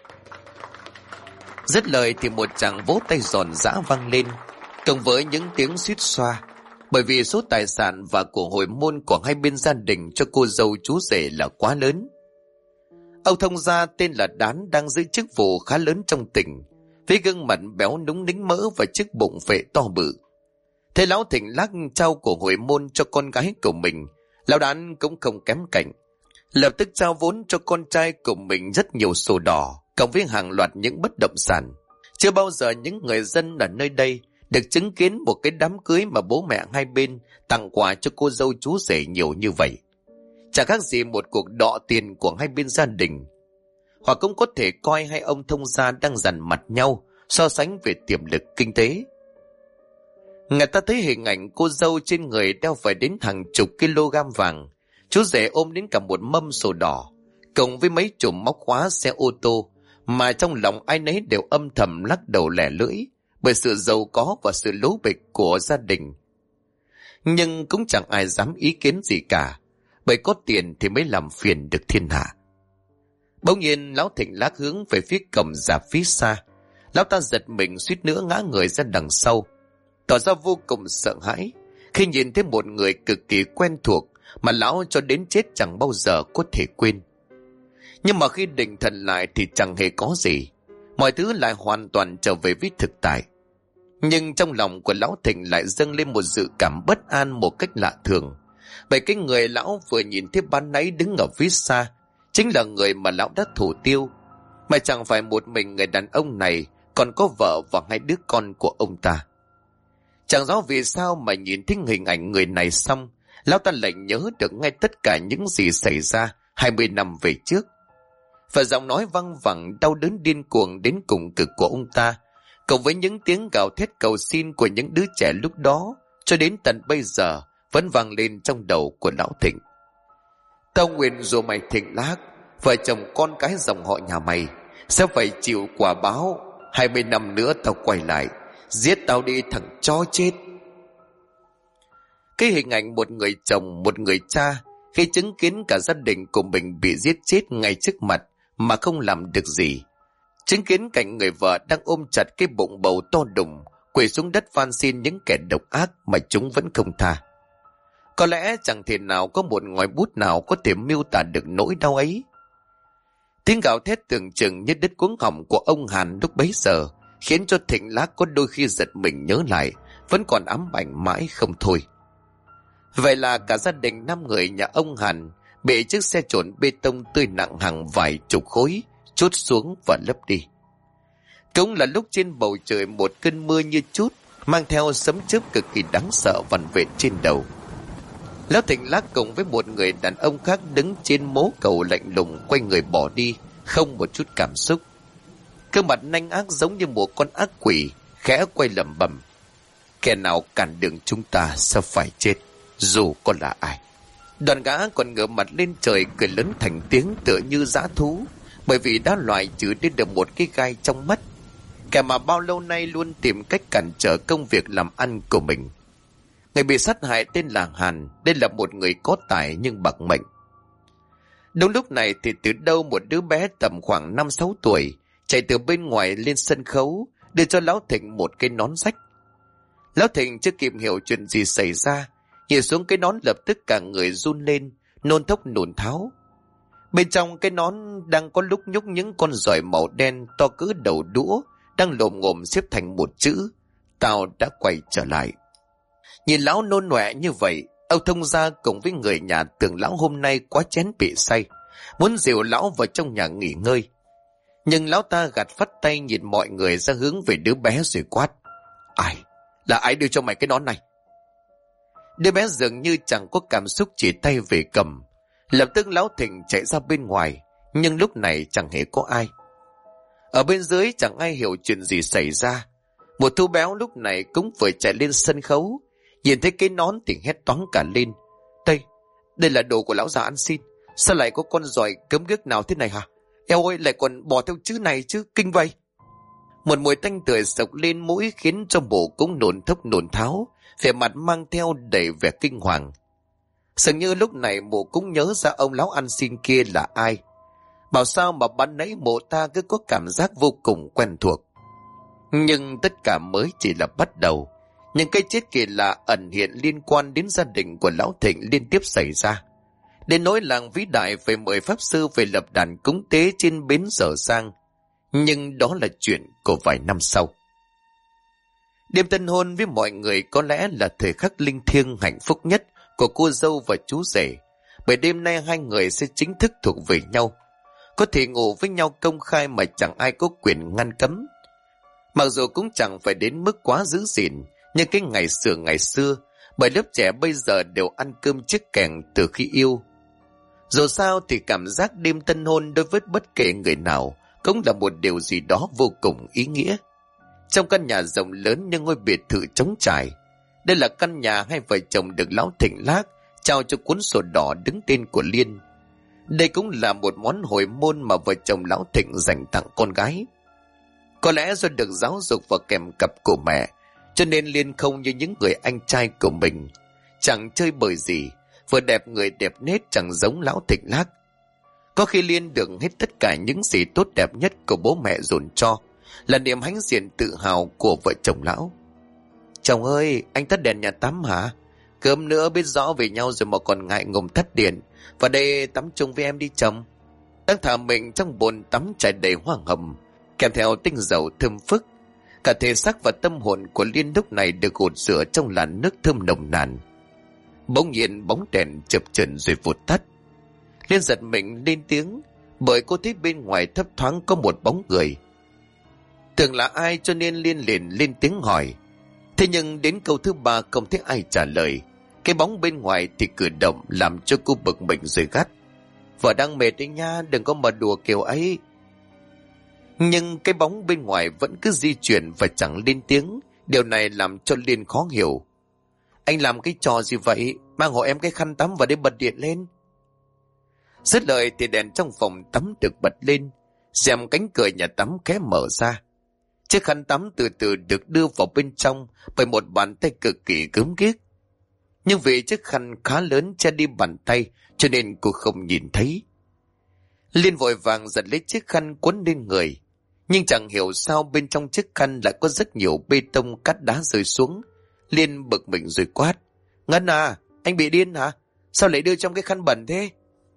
Dứt lời thì một tràng vỗ tay giòn giã vang lên, cộng với những tiếng suýt xoa, bởi vì số tài sản và của hồi môn của hai bên gia đình cho cô dâu chú rể là quá lớn. Ông thông gia tên là Đán đang giữ chức vụ khá lớn trong tỉnh, với gương mặt béo núng nính mỡ và chiếc bụng phệ to bự. Thế lão Thịnh Lác trao của hồi môn cho con gái của mình, lão Đán cũng không kém cạnh. lập tức trao vốn cho con trai của mình rất nhiều sổ đỏ, cộng với hàng loạt những bất động sản. Chưa bao giờ những người dân ở nơi đây được chứng kiến một cái đám cưới mà bố mẹ hai bên tặng quà cho cô dâu chú rể nhiều như vậy. Chẳng khác gì một cuộc đọ tiền của hai bên gia đình. Hoặc cũng có thể coi hai ông thông gia đang dằn mặt nhau, so sánh về tiềm lực kinh tế. Người ta thấy hình ảnh cô dâu trên người đeo phải đến hàng chục kg vàng, chú rể ôm đến cả một mâm sổ đỏ, cộng với mấy chùm móc khóa xe ô tô, mà trong lòng ai nấy đều âm thầm lắc đầu lẻ lưỡi bởi sự giàu có và sự lố bịch của gia đình. Nhưng cũng chẳng ai dám ý kiến gì cả, bởi có tiền thì mới làm phiền được thiên hạ. Bỗng nhiên lão Thịnh lác hướng về phía cổng ra phía xa. Lão ta giật mình suýt nữa ngã người ra đằng sau, tỏ ra vô cùng sợ hãi khi nhìn thấy một người cực kỳ quen thuộc mà lão cho đến chết chẳng bao giờ có thể quên. Nhưng mà khi định thần lại thì chẳng hề có gì, mọi thứ lại hoàn toàn trở về với thực tại. Nhưng trong lòng của lão Thịnh lại dâng lên một dự cảm bất an một cách lạ thường, bởi cái người lão vừa nhìn thấy ban nãy đứng ở phía xa chính là người mà lão đã thủ tiêu, mà chẳng phải một mình người đàn ông này còn có vợ và hai đứa con của ông ta. Chẳng rõ vì sao mà nhìn thấy hình ảnh người này xong, lão ta lại nhớ được ngay tất cả những gì xảy ra 20 năm về trước. Và giọng nói văng vẳng đau đớn điên cuồng đến cùng cực của ông ta, cộng với những tiếng gào thét cầu xin của những đứa trẻ lúc đó, cho đến tận bây giờ vẫn vang lên trong đầu của lão Thịnh. Tao nguyện dù mày Thịnh Lác, vợ chồng con cái dòng họ nhà mày sẽ phải chịu quả báo. 20 năm nữa tao quay lại, giết tao đi thằng chó chết. Cái hình ảnh một người chồng, một người cha khi chứng kiến cả gia đình của mình bị giết chết ngay trước mặt mà không làm được gì, chứng kiến cảnh người vợ đang ôm chặt cái bụng bầu to đùng quỳ xuống đất van xin những kẻ độc ác mà chúng vẫn không tha. Có lẽ chẳng thể nào có một ngòi bút nào có thể miêu tả được nỗi đau ấy. Tiếng gào thét tưởng chừng như đứt cuống họng của ông Hàn lúc bấy giờ khiến cho Thịnh Lác có đôi khi giật mình nhớ lại, vẫn còn ám ảnh mãi không thôi. Vậy là cả gia đình 5 người nhà ông Hàn bị chiếc xe trộn bê tông tươi nặng hàng vài chục khối trút xuống và lấp đi. Cũng là lúc trên bầu trời một cơn mưa như trút, mang theo sấm chớp cực kỳ đáng sợ vằn vện trên đầu. Lão Thịnh Lác cùng với một người đàn ông khác đứng trên mố cầu lạnh lùng quay người bỏ đi, không một chút cảm xúc. Cơ mặt nanh ác giống như một con ác quỷ, khẽ quay lẩm bẩm: kẻ nào cản đường chúng ta sẽ phải chết, dù có là ai. Đoàn gã còn ngửa mặt lên trời cười lớn thành tiếng tựa như dã thú, bởi vì đã loại trừ đi được một cái gai trong mắt, kẻ mà bao lâu nay luôn tìm cách cản trở công việc làm ăn của mình. Người bị sát hại tên là Hàn, đây là một người có tài nhưng bạc mệnh. Đúng lúc này thì từ đâu một đứa bé tầm khoảng 5-6 tuổi chạy từ bên ngoài lên sân khấu, đưa cho Lão Thịnh một cái nón rách. Lão Thịnh chưa kịp hiểu chuyện gì xảy ra, nhìn xuống cái nón lập tức cả người run lên, nôn thốc nôn tháo. Bên trong cái nón đang có lúc nhúc những con giỏi màu đen to cỡ đầu đũa, đang lồm ngồm xếp thành một chữ: tao đã quay trở lại. Nhìn lão nôn nọe như vậy, ông thông gia cùng với người nhà tưởng lão hôm nay quá chén bị say, muốn dìu lão vào trong nhà nghỉ ngơi. Nhưng lão ta gạt phắt tay nhìn mọi người ra hướng về đứa bé rồi quát: ai? Là ai đưa cho mày cái nón này? Đứa bé dường như chẳng có cảm xúc, chỉ tay về cầm. Lập tức Lão Thịnh chạy ra bên ngoài, nhưng lúc này chẳng hề có ai. Ở bên dưới chẳng ai hiểu chuyện gì xảy ra. Một Thu Béo lúc này cũng vừa chạy lên sân khấu, nhìn thấy cái nón thì hét toáng cả lên: Đây là đồ của lão già ăn xin, sao lại có con giỏi cấm ghiếc nào thế này hả? Eo ơi, lại còn bỏ theo chữ này chứ, kinh vậy. Một mùi tanh tưởi sộc lên mũi khiến cho bộ cũng nôn thốc nôn tháo, vẻ mặt mang theo đầy vẻ kinh hoàng. Dường như lúc này mụ cũng nhớ ra ông lão ăn xin kia là ai. Bảo sao mà ban nãy mụ ta cứ có cảm giác vô cùng quen thuộc. Nhưng tất cả mới chỉ là bắt đầu. Những cái chết kỳ lạ ẩn hiện liên quan đến gia đình của Lão Thịnh liên tiếp xảy ra. Đến nỗi làng vĩ đại phải mời pháp sư về lập đàn cúng tế trên bến Dở Giang. Nhưng đó là chuyện của vài năm sau. Đêm tân hôn với mọi người có lẽ là thời khắc linh thiêng hạnh phúc nhất của cô dâu và chú rể, bởi đêm nay hai người sẽ chính thức thuộc về nhau. Có thể ngủ với nhau công khai mà chẳng ai có quyền ngăn cấm. Mặc dù cũng chẳng phải đến mức quá dữ dịn như cái ngày xưa, bởi lớp trẻ bây giờ đều ăn cơm chiếc kèng từ khi yêu. Dù sao thì cảm giác đêm tân hôn đối với bất kể người nào cũng là một điều gì đó vô cùng ý nghĩa. Trong căn nhà rộng lớn như ngôi biệt thự trống trải, đây là căn nhà hai vợ chồng được lão Thịnh Lác trao cho cuốn sổ đỏ đứng tên của Liên. Đây cũng là một món hồi môn mà vợ chồng lão Thịnh dành tặng con gái. Có lẽ do được giáo dục và kèm cặp của mẹ, cho nên Liên không như những người anh trai của mình, chẳng chơi bời gì, vừa đẹp người đẹp nết chẳng giống lão Thịnh Lác. Có khi Liên được hết tất cả những gì tốt đẹp nhất của bố mẹ dồn cho, là niềm hãnh diện tự hào của vợ chồng lão. Chồng ơi, anh tắt đèn nhà tắm hả? Cơm nữa biết rõ về nhau rồi mà còn ngại ngùng tắt điện. Vào đây tắm chung với em đi chồng. Đang thả mình trong bồn tắm trải đầy hoa hồng, kèm theo tinh dầu thơm phức. Cả thể xác và tâm hồn của Liên lúc này được gột rửa trong làn nước thơm nồng nàn. Bỗng nhiên bóng đèn chập chờn rồi vụt tắt. Liên giật mình lên tiếng, bởi cô thấy bên ngoài thấp thoáng có một bóng người. Tưởng là ai cho nên Liên liền lên tiếng hỏi. Thế nhưng đến câu thứ ba không thấy ai trả lời. Cái bóng bên ngoài thì cử động làm cho cô bực mình rồi gắt. Vợ đang mệt đấy nha, đừng có mà đùa kiểu ấy. Nhưng cái bóng bên ngoài vẫn cứ di chuyển và chẳng lên tiếng. Điều này làm cho Liên khó hiểu. Anh làm cái trò gì vậy? Mang hộ em cái khăn tắm vào đây bật điện lên. Dứt lời thì đèn trong phòng tắm được bật lên. Rèm cánh cửa nhà tắm khẽ mở ra. Chiếc khăn tắm từ từ được đưa vào bên trong bởi một bàn tay cực kỳ gớm ghiếc. Nhưng vì chiếc khăn khá lớn che đi bàn tay cho nên cô không nhìn thấy. Liên vội vàng giật lấy chiếc khăn quấn lên người. Nhưng chẳng hiểu sao bên trong chiếc khăn lại có rất nhiều bê tông cát đá rơi xuống. Liên bực mình rồi quát. Ngân à, anh bị điên hả? Sao lại đưa trong cái khăn bẩn thế?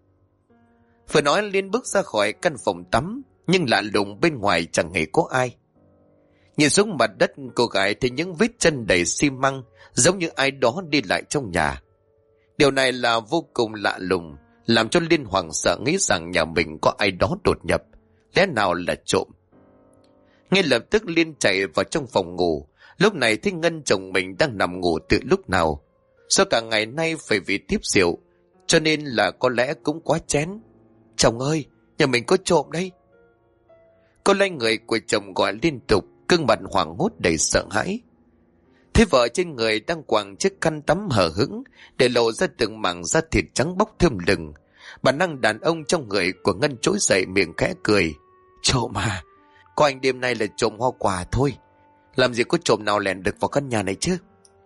Vừa nói Liên bước ra khỏi căn phòng tắm, nhưng lạ lùng bên ngoài chẳng hề có ai. Nhìn xuống mặt đất, cô gái thấy những vết chân đầy xi măng, giống như ai đó đi lại trong nhà. Điều này là vô cùng lạ lùng, làm cho Liên hoảng sợ nghĩ rằng nhà mình có ai đó đột nhập, lẽ nào là trộm. Ngay lập tức Liên chạy vào trong phòng ngủ, lúc này thấy Ngân chồng mình đang nằm ngủ từ lúc nào. Do cả ngày nay phải vì tiếp rượu, cho nên là có lẽ cũng quá chén. Chồng ơi, nhà mình có trộm đấy. Cô lay người của chồng gọi liên tục, gương mặt hoảng hốt đầy sợ hãi. Thế vợ trên người đang quàng chiếc khăn tắm hở hững để lộ ra từng mảng da thịt trắng bóc thơm lừng. Bản năng đàn ông trong người của Ngân trỗi dậy miệng khẽ cười. Trộm à? Có anh đêm nay là trộm hoa quả thôi. Làm gì có trộm nào lẻn được vào căn nhà này chứ?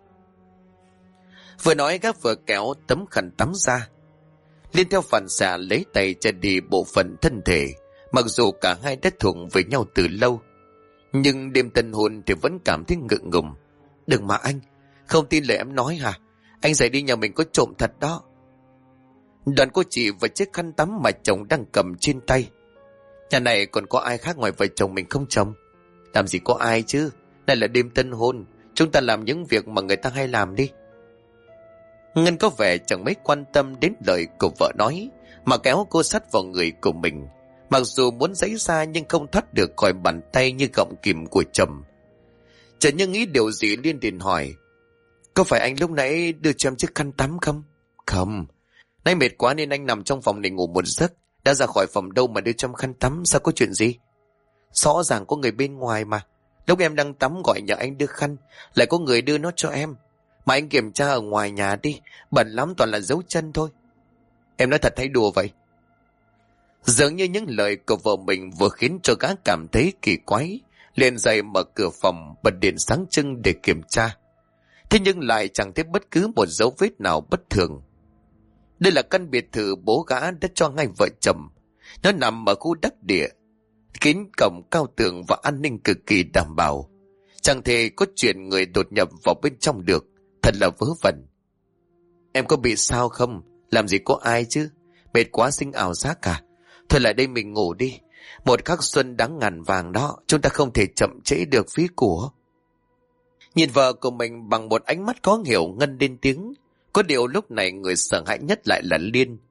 Vừa nói gác vừa kéo tấm khăn tắm ra. Liên theo phản xạ lấy tay che đi bộ phận thân thể, mặc dù cả hai đã thuộc với nhau từ lâu. Nhưng đêm tân hôn thì vẫn cảm thấy ngượng ngùng. Đừng mà anh, không tin lời em nói hả? Anh dậy đi, nhà mình có trộm thật đó. Đoàn cô chỉ vào chiếc khăn tắm mà chồng đang cầm trên tay. Nhà này còn có ai khác ngoài vợ chồng mình không chồng? Làm gì có ai chứ? Đây là đêm tân hôn, chúng ta làm những việc mà người ta hay làm đi. Ngân có vẻ chẳng mấy quan tâm đến lời của vợ nói, mà kéo cô sát vào người của mình. Mặc dù muốn giãy ra nhưng không thoát được khỏi bàn tay như gọng kìm của chồng. Chợt như nghĩ điều gì Liên liền hỏi. Có phải anh lúc nãy đưa cho em chiếc khăn tắm không? Không, nay mệt quá nên anh nằm trong phòng để ngủ một giấc. Đã ra khỏi phòng đâu mà đưa cho em khăn tắm, sao có chuyện gì? Rõ ràng có người bên ngoài mà. Lúc em đang tắm gọi nhờ anh đưa khăn, lại có người đưa nó cho em. Mà anh kiểm tra ở ngoài nhà đi, bẩn lắm, toàn là dấu chân thôi. Em nói thật hay đùa vậy? Dường như những lời của vợ mình vừa khiến cho gã cảm thấy kỳ quái, liền dậy mở cửa phòng, bật điện sáng trưng để kiểm tra. Thế nhưng lại chẳng thấy bất cứ một dấu vết nào bất thường. Đây là căn biệt thự bố gã đã cho ngay vợ chồng. Nó nằm ở khu đắc địa, kín cổng cao tường và an ninh cực kỳ đảm bảo. Chẳng thể có chuyện người đột nhập vào bên trong được, thật là vớ vẩn. Em có bị sao không? Làm gì có ai chứ? Mệt quá sinh ảo giác cả. Thôi lại đây mình ngủ đi. Một khắc xuân đáng ngàn vàng đó, chúng ta không thể chậm trễ được phí của. Nhìn vợ của mình bằng một ánh mắt khó hiểu, Ngân lên tiếng. Có điều lúc này người sợ hãi nhất lại là Liên.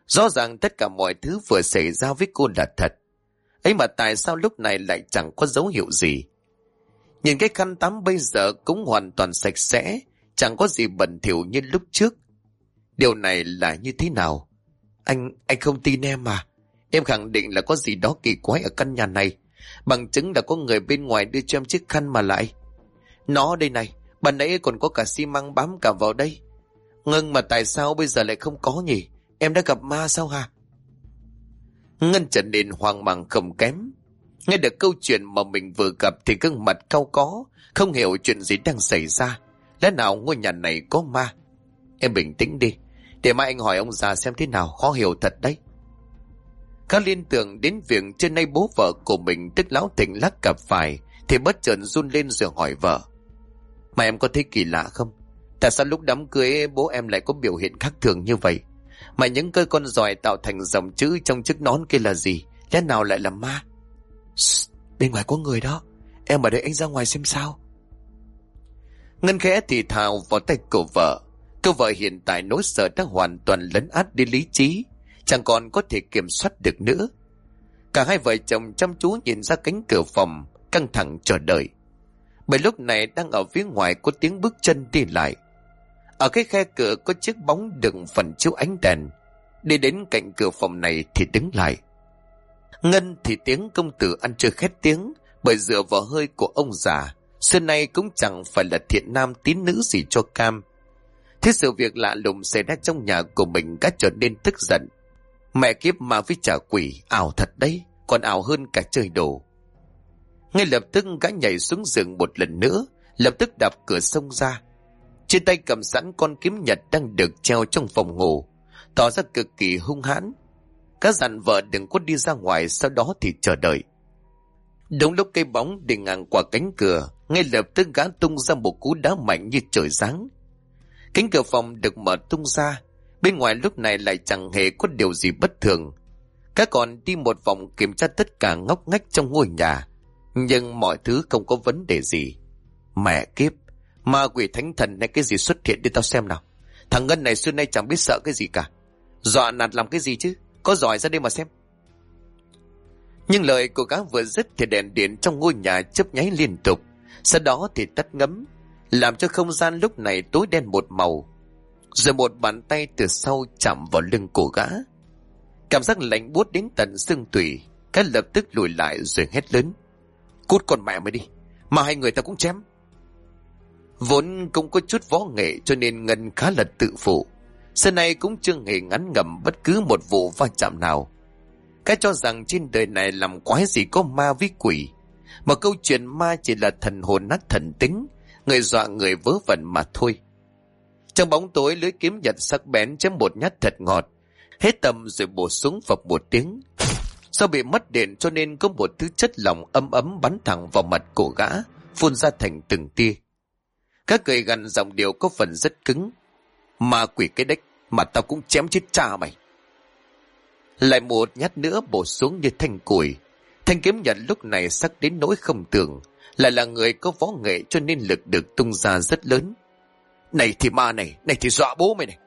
Rõ ràng tất cả mọi thứ vừa xảy ra với cô là thật. Ấy mà tại sao lúc này lại chẳng có dấu hiệu gì? Nhìn cái khăn tắm bây giờ cũng hoàn toàn sạch sẽ, chẳng có gì bẩn thỉu như lúc trước. Điều này là như thế nào? Anh không tin em mà. Em khẳng định là có gì đó kỳ quái ở căn nhà này. Bằng chứng là có người bên ngoài đưa cho em chiếc khăn mà lại. Nó đây này, ban nãy còn có cả xi măng bám cả vào đây. Ngân mà tại sao bây giờ lại không có nhỉ? Em đã gặp ma sao hả? Ngân trở nên hoang mang không kém. Nghe được câu chuyện mà mình vừa gặp thì gương mặt cau có, không hiểu chuyện gì đang xảy ra. Lẽ nào ngôi nhà này có ma? Em bình tĩnh đi, để mai anh hỏi ông già xem thế nào, khó hiểu thật đấy. Các liên tưởng đến việc trên nay bố vợ của mình tức Lão Thịnh lắc cặp phải thì bất chợt run lên rồi hỏi vợ. Mà em có thấy kỳ lạ không? Tại sao lúc đám cưới bố em lại có biểu hiện khác thường như vậy? Mà những cây con giòi tạo thành dòng chữ trong chiếc nón kia là gì? Lẽ nào lại là ma? Bên ngoài có người đó, em ở đây anh ra ngoài xem sao. Ngân khẽ thì thào vào tay của vợ. Cô vợ hiện tại nỗi sợ đã hoàn toàn lấn át đi lý trí, chẳng còn có thể kiểm soát được nữa. Cả hai vợ chồng chăm chú nhìn ra cánh cửa phòng, căng thẳng chờ đợi. Bởi lúc này đang ở phía ngoài có tiếng bước chân đi lại. Ở cái khe cửa có chiếc bóng đựng phần chiếu ánh đèn. Đi đến cạnh cửa phòng này thì đứng lại. Ngân thì tiếng công tử ăn chưa khét tiếng, bởi dựa vào hơi của ông già, xưa nay cũng chẳng phải là thiện nam tín nữ gì cho cam. Thế sự việc lạ lùng xảy ra trong nhà của mình đã trở nên tức giận. Mẹ kiếp mà với trả quỷ, ảo thật đấy, còn ảo hơn cả chơi đồ. Ngay lập tức gã nhảy xuống giường một lần nữa, lập tức đạp cửa xông ra. Trên tay cầm sẵn con kiếm nhật đang được treo trong phòng ngủ, tỏ ra cực kỳ hung hãn. Các dặn vợ đừng có đi ra ngoài, sau đó thì chờ đợi. Đúng lúc cây bóng đi ngang qua cánh cửa, ngay lập tức gã tung ra một cú đá mạnh như trời giáng. Cánh cửa phòng được mở tung ra, bên ngoài lúc này lại chẳng hề có điều gì bất thường. Các còn đi một vòng kiểm tra tất cả ngóc ngách trong ngôi nhà, nhưng mọi thứ không có vấn đề gì. Mẹ kiếp, ma quỷ thánh thần hay cái gì xuất hiện đi tao xem nào. Thằng Ngân này xưa nay chẳng biết sợ cái gì cả, dọa nạt làm cái gì chứ, có giỏi ra đây mà xem. Nhưng lời của gã vừa dứt thì đèn điện trong ngôi nhà chớp nháy liên tục, sau đó thì tắt ngấm, làm cho không gian lúc này tối đen một màu. Rồi một bàn tay từ sau chạm vào lưng của gã. Cảm giác lạnh buốt đến tận xương tủy, gã lập tức lùi lại rồi hét lớn: Cút con mẹ mày đi, mà hai người ta cũng chém. Vốn cũng có chút võ nghệ cho nên Ngân khá là tự phụ, xưa nay cũng chưa hề ngán ngẩm bất cứ một vụ va chạm nào. Cái cho rằng trên đời này làm quái gì có ma với quỷ, mà câu chuyện ma chỉ là thần hồn nát thần tính, người dọa người vớ vẩn mà thôi. Trong bóng tối, lưỡi kiếm nhật sắc bén chém một nhát thật ngọt, hết tầm rồi bổ xuống phập một tiếng. Do bị mất điện cho nên có một thứ chất lỏng ấm ấm bắn thẳng vào mặt của gã, phun ra thành từng tia. Các cười gằn giọng điệu có phần rất cứng: Ma quỷ cái đếch mà tao cũng chém chết cha mày. Lại một nhát nữa bổ xuống như thanh củi. Thanh kiếm nhật lúc này sắc đến nỗi không tưởng, lại là người có võ nghệ cho nên lực được tung ra rất lớn. Này thì ma này, này thì dọa bố mày này.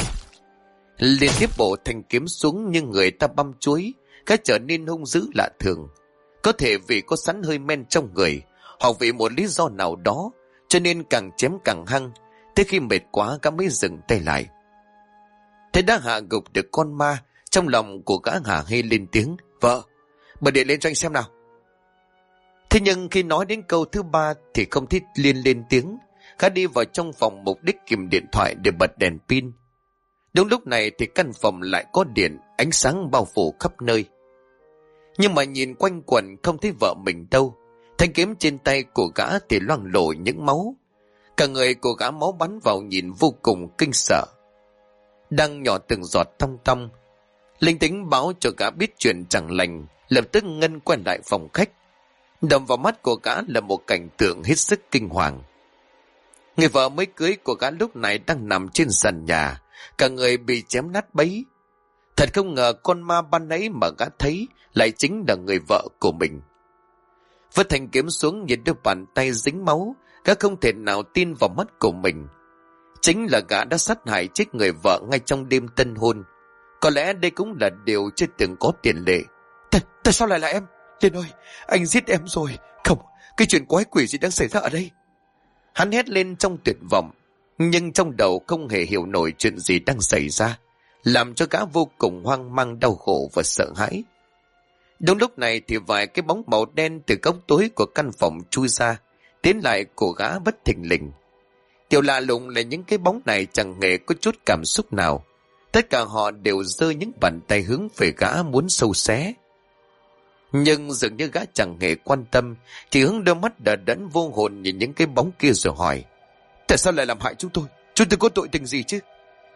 Liên tiếp bổ thanh kiếm xuống nhưng người ta băm chuối, cái trở nên hung dữ lạ thường. Có thể vì có sẵn hơi men trong người, hoặc vì một lý do nào đó, cho nên càng chém càng hăng. Thế khi mệt quá gã mới dừng tay lại. Thế đã hạ gục được con ma, trong lòng của gã hả hê lên tiếng: Vợ, bật điện lên cho anh xem nào. Thế nhưng khi nói đến câu thứ ba thì không thích Liên lên tiếng. Gã đi vào trong phòng mục đích kìm điện thoại để bật đèn pin. Đúng lúc này thì căn phòng lại có điện, ánh sáng bao phủ khắp nơi. Nhưng mà nhìn quanh quẩn không thấy vợ mình đâu. Thanh kiếm trên tay của gã thì loang lổ những máu. Cả người của gã máu bắn vào nhìn vô cùng kinh sợ. Đang nhỏ từng giọt tong tong. Linh tính báo cho gã biết chuyện chẳng lành. Lập tức Ngân quay lại phòng khách. Đập vào mắt của gã là một cảnh tượng hết sức kinh hoàng. Người vợ mới cưới của gã lúc này đang nằm trên sàn nhà, cả người bị chém nát bấy. Thật không ngờ con ma ban nãy mà gã thấy lại chính là người vợ của mình. Vứt thanh kiếm xuống nhìn đôi bàn tay dính máu, gã không thể nào tin vào mắt của mình. Chính là gã đã sát hại chết người vợ ngay trong đêm tân hôn. Có lẽ đây cũng là điều chưa từng có tiền lệ. Tại sao lại là em? Liên ơi, anh giết em rồi. Không, cái chuyện quái quỷ gì đang xảy ra ở đây? Hắn hét lên trong tuyệt vọng, nhưng trong đầu không hề hiểu nổi chuyện gì đang xảy ra, làm cho gã vô cùng hoang mang, đau khổ và sợ hãi. Đúng lúc này thì vài cái bóng màu đen từ góc tối của căn phòng chui ra, tiến lại của gã bất thình lình. Điều lạ lùng là những cái bóng này chẳng hề có chút cảm xúc nào. Tất cả họ đều giơ những bàn tay hướng về gã muốn sâu xé. Nhưng dường như gã chẳng hề quan tâm, chỉ hướng đôi mắt đờ đẫn vô hồn nhìn những cái bóng kia rồi hỏi: tại sao lại làm hại chúng tôi? Chúng tôi có tội tình gì chứ?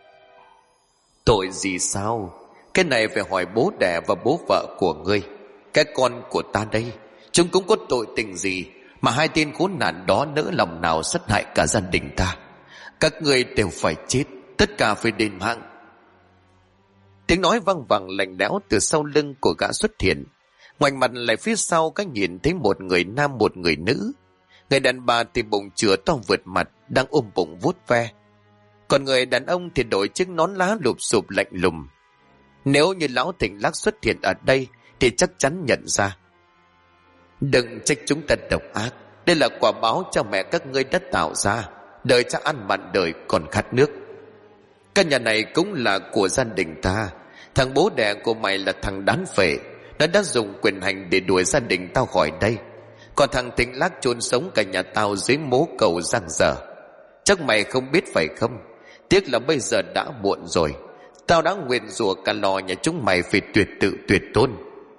Tội gì sao? Cái này phải hỏi bố đẻ và bố vợ của ngươi. Cái con của ta đây, chúng cũng có tội tình gì mà hai tên khốn nạn đó nỡ lòng nào sát hại cả gia đình ta? Các ngươi đều phải chết, tất cả phải đền mạng. Tiếng nói vang vẳng lạnh lẽo từ sau lưng của gã xuất hiện. Ngoảnh mặt lại phía sau, các nhìn thấy một người nam một người nữ. Người đàn bà thì bụng chửa to vượt mặt, đang ôm bụng vuốt ve. Còn người đàn ông thì đội chiếc nón lá lụp xụp lạnh lùng. Nếu như lão Thịnh Lắc xuất hiện ở đây thì chắc chắn nhận ra. Đừng trách chúng ta độc ác, đây là quả báo cho mẹ các ngươi đã tạo ra. Đời cha ăn mặn đời còn khát nước. Căn nhà này cũng là của gia đình ta. Thằng bố đẻ của mày là thằng đán phệ, nó đã dùng quyền hành để đuổi gia đình tao khỏi đây. Còn thằng Thịnh Lắc chôn sống cả nhà tao dưới mố cầu giang dở. Chắc mày không biết phải không? Tiếc là bây giờ đã muộn rồi. Tao đã nguyền rủa cả lò nhà chúng mày phải tuyệt tự tuyệt tôn.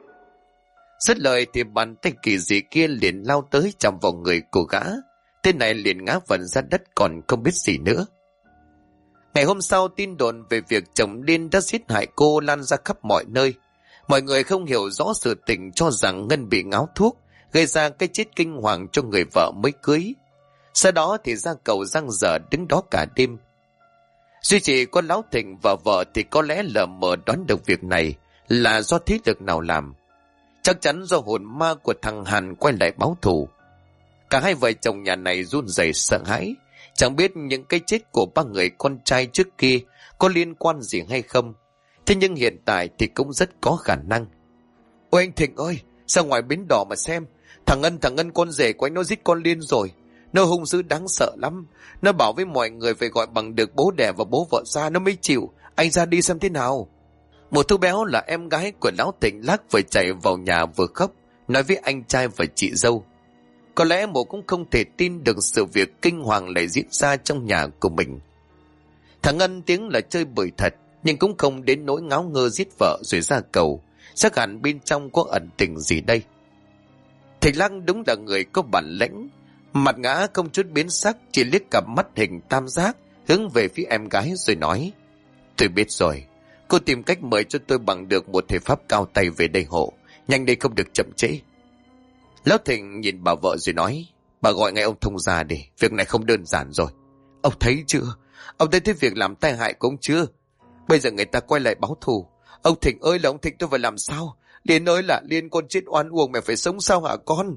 Dứt lời thì bàn tay kỳ dị kia liền lao tới chạm vào người của gã. Tên này liền ngã vần ra đất còn không biết gì nữa. Ngày hôm sau, tin đồn về việc chồng Liên đã giết hại cô lan ra khắp mọi nơi. Mọi người không hiểu rõ sự tình cho rằng Ngân bị ngáo thuốc, gây ra cái chết kinh hoàng cho người vợ mới cưới. Sau đó thì ra cầu giang dở đứng đó cả đêm. Duy chỉ có lão Thịnh và vợ thì có lẽ lờ mờ đoán được việc này là do thế lực nào làm. Chắc chắn do hồn ma của thằng Hàn quay lại báo thù. Cả hai vợ chồng nhà này run rẩy sợ hãi, chẳng biết những cái chết của ba người con trai trước kia có liên quan gì hay không. Thế nhưng hiện tại thì cũng rất có khả năng. Ôi anh Thịnh ơi, ra ngoài bến đỏ mà xem. Thằng Ngân con rể của anh nó giết con Liên rồi. Nó hung dữ đáng sợ lắm. Nó bảo với mọi người phải gọi bằng được bố đẻ và bố vợ ra nó mới chịu. Anh ra đi xem thế nào. Một Thu Béo là em gái của lão Thịnh Lắc vừa chạy vào nhà vừa khóc, nói với anh trai và chị dâu. Có lẽ Mộ cũng không thể tin được sự việc kinh hoàng lại diễn ra trong nhà của mình. Thằng Ngân tiếng là chơi bời thật, nhưng cũng không đến nỗi ngáo ngơ giết vợ rồi ra cầu. Chắc hẳn bên trong có ẩn tình gì đây. Thịnh Lắc đúng là người có bản lĩnh. Mặt ngã không chút biến sắc, chỉ liếc cặp mắt hình tam giác hướng về phía em gái rồi nói: tôi biết rồi, cô tìm cách mời cho tôi bằng được một thể pháp cao tay về đây hộ. Nhanh đây, không được chậm trễ. Lão Thịnh nhìn bà vợ rồi nói: bà gọi ngay ông Thông ra đi, việc này không đơn giản rồi. Ông thấy chưa? Ông thấy thế việc làm tai hại của ông chưa? Bây giờ người ta quay lại báo thù. Ông Thịnh ơi là ông Thịnh, tôi phải làm sao? Liên ơi là Liên, con chết oan uổng, mẹ phải sống sao hả con?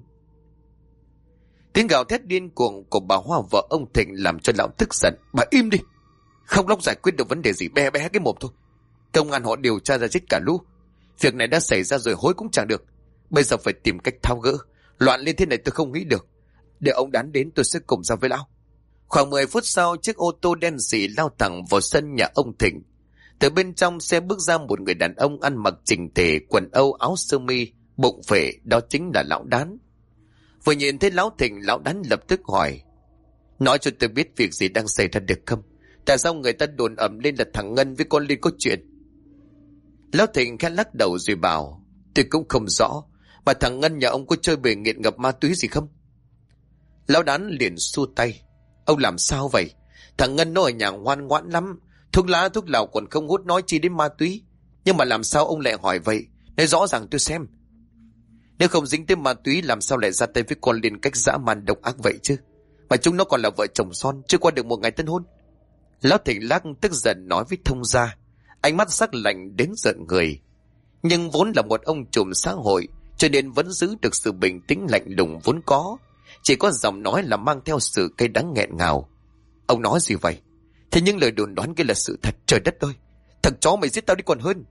Tiếng gào thét điên cuồng của bà Hoa vợ ông Thịnh làm cho lão tức giận. Bà im đi, không lóc giải quyết được vấn đề gì, bé bé cái mồm thôi. Công an họ điều tra ra chết cả lũ. Việc này đã xảy ra rồi hối cũng chẳng được. Bây giờ phải tìm cách tháo gỡ. Loạn lên thế này tôi không nghĩ được. Để ông Đán đến tôi sẽ cùng ra với lão. Khoảng 10 phút sau, chiếc ô tô đen sì lao thẳng vào sân nhà ông Thịnh. Từ bên trong xe bước ra một người đàn ông ăn mặc chỉnh tề, quần âu áo sơ mi, bụng phệ, đó chính là lão Đán. Vừa nhìn thấy lão Thịnh, lão Đán lập tức hỏi: nói cho tôi biết việc gì đang xảy ra được không? Tại sao người ta đồn ầm lên là thằng Ngân với con Liên có chuyện? Lão Thịnh khẽ lắc đầu rồi bảo: tôi cũng không rõ. Mà thằng Ngân nhà ông có chơi bời nghiện ngập ma túy gì không? Lão Đán liền xua tay: ông làm sao vậy? Thằng Ngân nó ở nhà ngoan ngoãn lắm, thuốc lá thuốc lào còn không hút, nói chi đến ma túy. Nhưng mà làm sao ông lại hỏi vậy? Nói rõ ràng tôi xem. Nếu không dính tới ma túy làm sao lại ra tay với con Liên cách dã man độc ác vậy chứ? Mà chúng nó còn là vợ chồng son, chưa qua được một ngày tân hôn. Lão Thịnh Lắc tức giận nói với Thông gia, ánh mắt sắc lạnh đến giận người. Nhưng vốn là một ông trùm xã hội, cho nên vẫn giữ được sự bình tĩnh lạnh lùng vốn có. Chỉ có giọng nói là mang theo sự cay đắng nghẹn ngào. Ông nói gì vậy? Thế những lời đồn đoán kia là sự thật, trời đất ơi! Thằng chó mày giết tao đi còn hơn.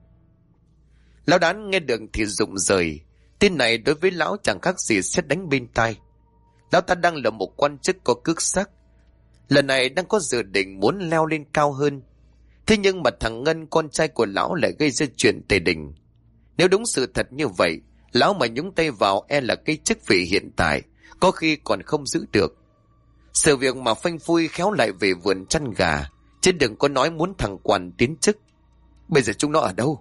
Lão Đán nghe được thì rụng rời. Tin này đối với lão chẳng khác gì sét đánh bên tai. Lão ta đang là một quan chức có cước sắc, lần này đang có dự định muốn leo lên cao hơn. Thế nhưng mà thằng Ngân, con trai của lão, lại gây ra chuyện tề đình. Nếu đúng sự thật như vậy, lão mà nhúng tay vào e là cái chức vị hiện tại có khi còn không giữ được. Sự việc mà phanh phui khéo lại về vườn chăn gà, chứ đừng có nói muốn thằng Quản tiến chức. Bây giờ chúng nó ở đâu?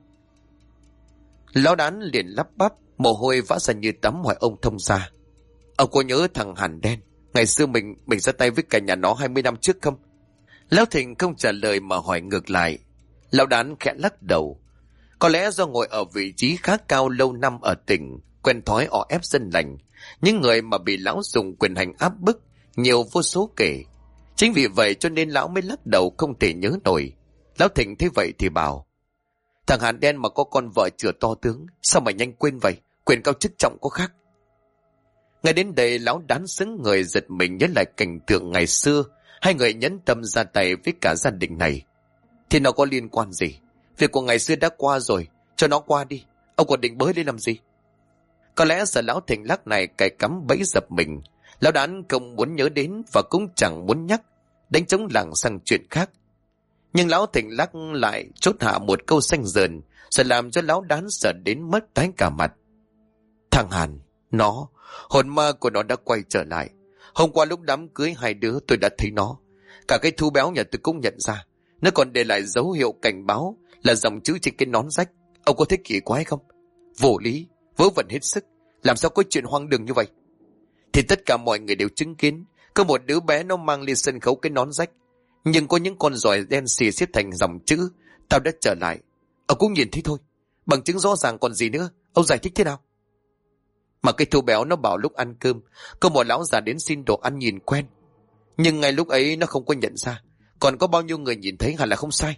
Lão Đán liền lắp bắp, mồ hôi vã ra như tắm, hỏi ông thông gia: Ông có nhớ thằng Hàn Đen ngày xưa mình ra tay với cả nhà nó 20 năm trước không? Lão Thịnh không trả lời mà hỏi ngược lại. Lão Đán khẽ lắc đầu. Có lẽ do ngồi ở vị trí khá cao lâu năm ở tỉnh, quen thói o ép dân lành, những người mà bị lão dùng quyền hành áp bức nhiều vô số kể. Chính vì vậy cho nên lão mới lắc đầu không thể nhớ nổi. Lão Thịnh thấy vậy thì bảo: Thằng Hàn Đen mà có con vợ chửa to tướng, sao mà nhanh quên vậy? Quyền cao chức trọng có khác. Ngay đến đây lão Đán sững người, giật mình nhớ lại cảnh tượng ngày xưa hai người nhẫn tâm ra tay với cả gia đình này. Thì nó có liên quan gì? Việc của ngày xưa đã qua rồi, cho nó qua đi. Ông còn định bới lên làm gì? Có lẽ sợ lão Thịnh lắc này cài cắm bẫy dập mình, lão Đán không muốn nhớ đến và cũng chẳng muốn nhắc, đánh trống lảng sang chuyện khác. Nhưng lão Thịnh lắc lại chốt hạ một câu xanh dờn, sẽ làm cho lão Đán sợ đến mất tái cả mặt. Thằng Hàn, hồn ma của nó đã quay trở lại. Hôm qua lúc đám cưới hai đứa tôi đã thấy nó. Cả cái thu béo nhà tôi cũng nhận ra. Nó còn để lại dấu hiệu cảnh báo là dòng chữ trên cái nón rách. Ông có thấy kỳ quái không? Vô lý, vớ vẩn hết sức. Làm sao có chuyện hoang đường như vậy? Thì tất cả mọi người đều chứng kiến có một đứa bé nó mang lên sân khấu cái nón rách, nhưng có những con giòi đen xì xếp thành dòng chữ tao đã trở lại. Ông cũng nhìn thấy thôi, bằng chứng rõ ràng còn gì nữa. Ông giải thích thế nào? Mà cái thu béo nó bảo lúc ăn cơm có một lão già đến xin đồ ăn nhìn quen, nhưng ngay lúc ấy nó không có nhận ra. Còn có bao nhiêu người nhìn thấy hẳn là không sai.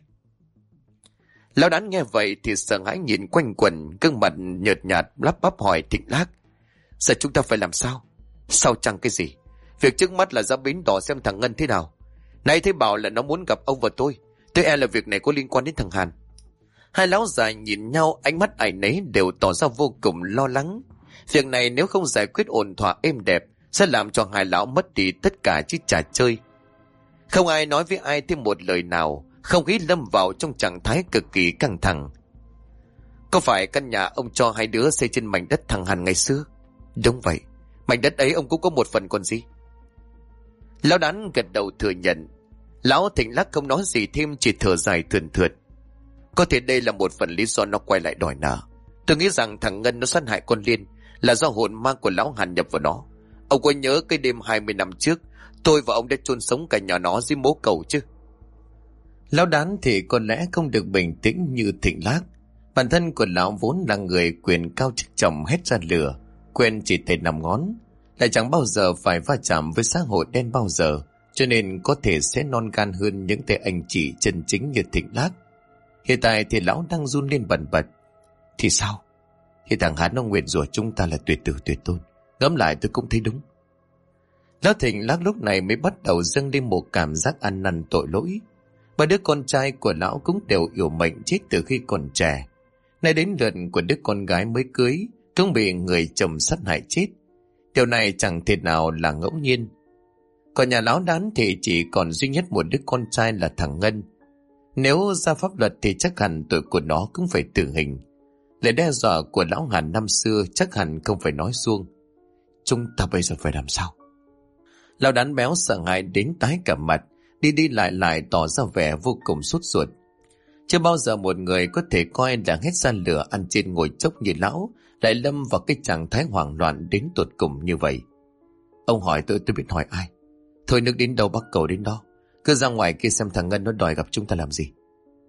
Lão Đán nghe vậy thì sợ hãi nhìn quanh quẩn, gương mặt nhợt nhạt lắp bắp hỏi Thịnh Lác: Giờ chúng ta phải làm sao? Sao chẳng cái gì? Việc trước mắt là ra bến đỏ xem thằng Ngân thế nào. Nãy thấy bảo là nó muốn gặp ông và tôi e là việc này có liên quan đến thằng Hàn. Hai lão già nhìn nhau, ánh mắt ai nấy đều tỏ ra vô cùng lo lắng. Việc này nếu không giải quyết ổn thỏa êm đẹp sẽ làm cho hai lão mất đi tất cả chứ chả chơi. Không ai nói với ai thêm một lời nào, không khí lâm vào trong trạng thái cực kỳ căng thẳng. Có phải căn nhà ông cho hai đứa xây trên mảnh đất thằng Hàn ngày xưa? Đúng vậy, mảnh đất ấy ông cũng có một phần còn gì. Lão Đán gật đầu thừa nhận. Lão Thịnh Lắc không nói gì thêm, chỉ thở dài thườn thượt. Có thể đây là một phần lý do nó quay lại đòi nợ. Tôi nghĩ rằng thằng Ngân nó sát hại con Liên là do hồn ma của lão Hàn nhập vào nó. Ông có nhớ cái đêm 20 năm trước tôi và ông đã chôn sống cả nhà nó dưới mố cầu chứ? Lão Đán thì có lẽ không được bình tĩnh như Thịnh Lác. Bản thân của lão vốn là người quyền cao chức trọng hết ra lửa, quyền chỉ thể nằm ngón, lại chẳng bao giờ phải va chạm với xã hội đen bao giờ, cho nên có thể sẽ non gan hơn những tay anh chị chân chính như Thịnh Lác. Hiện tại thì lão đang run lên bần bật. Thì sao? Thì thằng Hán nó nguyện rủa chúng ta là tuyệt tử tuyệt tôn. Ngẫm lại tôi cũng thấy đúng. Lão Thịnh Lác lúc này mới bắt đầu dâng lên một cảm giác ăn năn tội lỗi. Ba đứa con trai của lão cũng đều yếu mệnh chết từ khi còn trẻ. Nay đến lượt của đứa con gái mới cưới cũng bị người chồng sát hại chết. Điều này chẳng thể nào là ngẫu nhiên. Còn nhà lão Đán thì chỉ còn duy nhất một đứa con trai là thằng Ngân. Nếu ra pháp luật thì chắc hẳn tội của nó cũng phải tử hình. Lời đe dọa của lão Hàn năm xưa chắc hẳn không phải nói suông. Chúng ta bây giờ phải làm sao? Lão Đán béo sợ hãi đến tái cả mặt, đi đi lại tỏ ra vẻ vô cùng sốt ruột. Chưa bao giờ một người có thể coi là hết ra lửa ăn trên ngồi chốc như lão lại lâm vào cái trạng thái hoảng loạn đến tột cùng như vậy. Ông hỏi tôi biết hỏi ai? Thôi nước đến đâu bắc cầu đến đó. Cứ ra ngoài kia xem thằng Ngân nó đòi gặp chúng ta làm gì.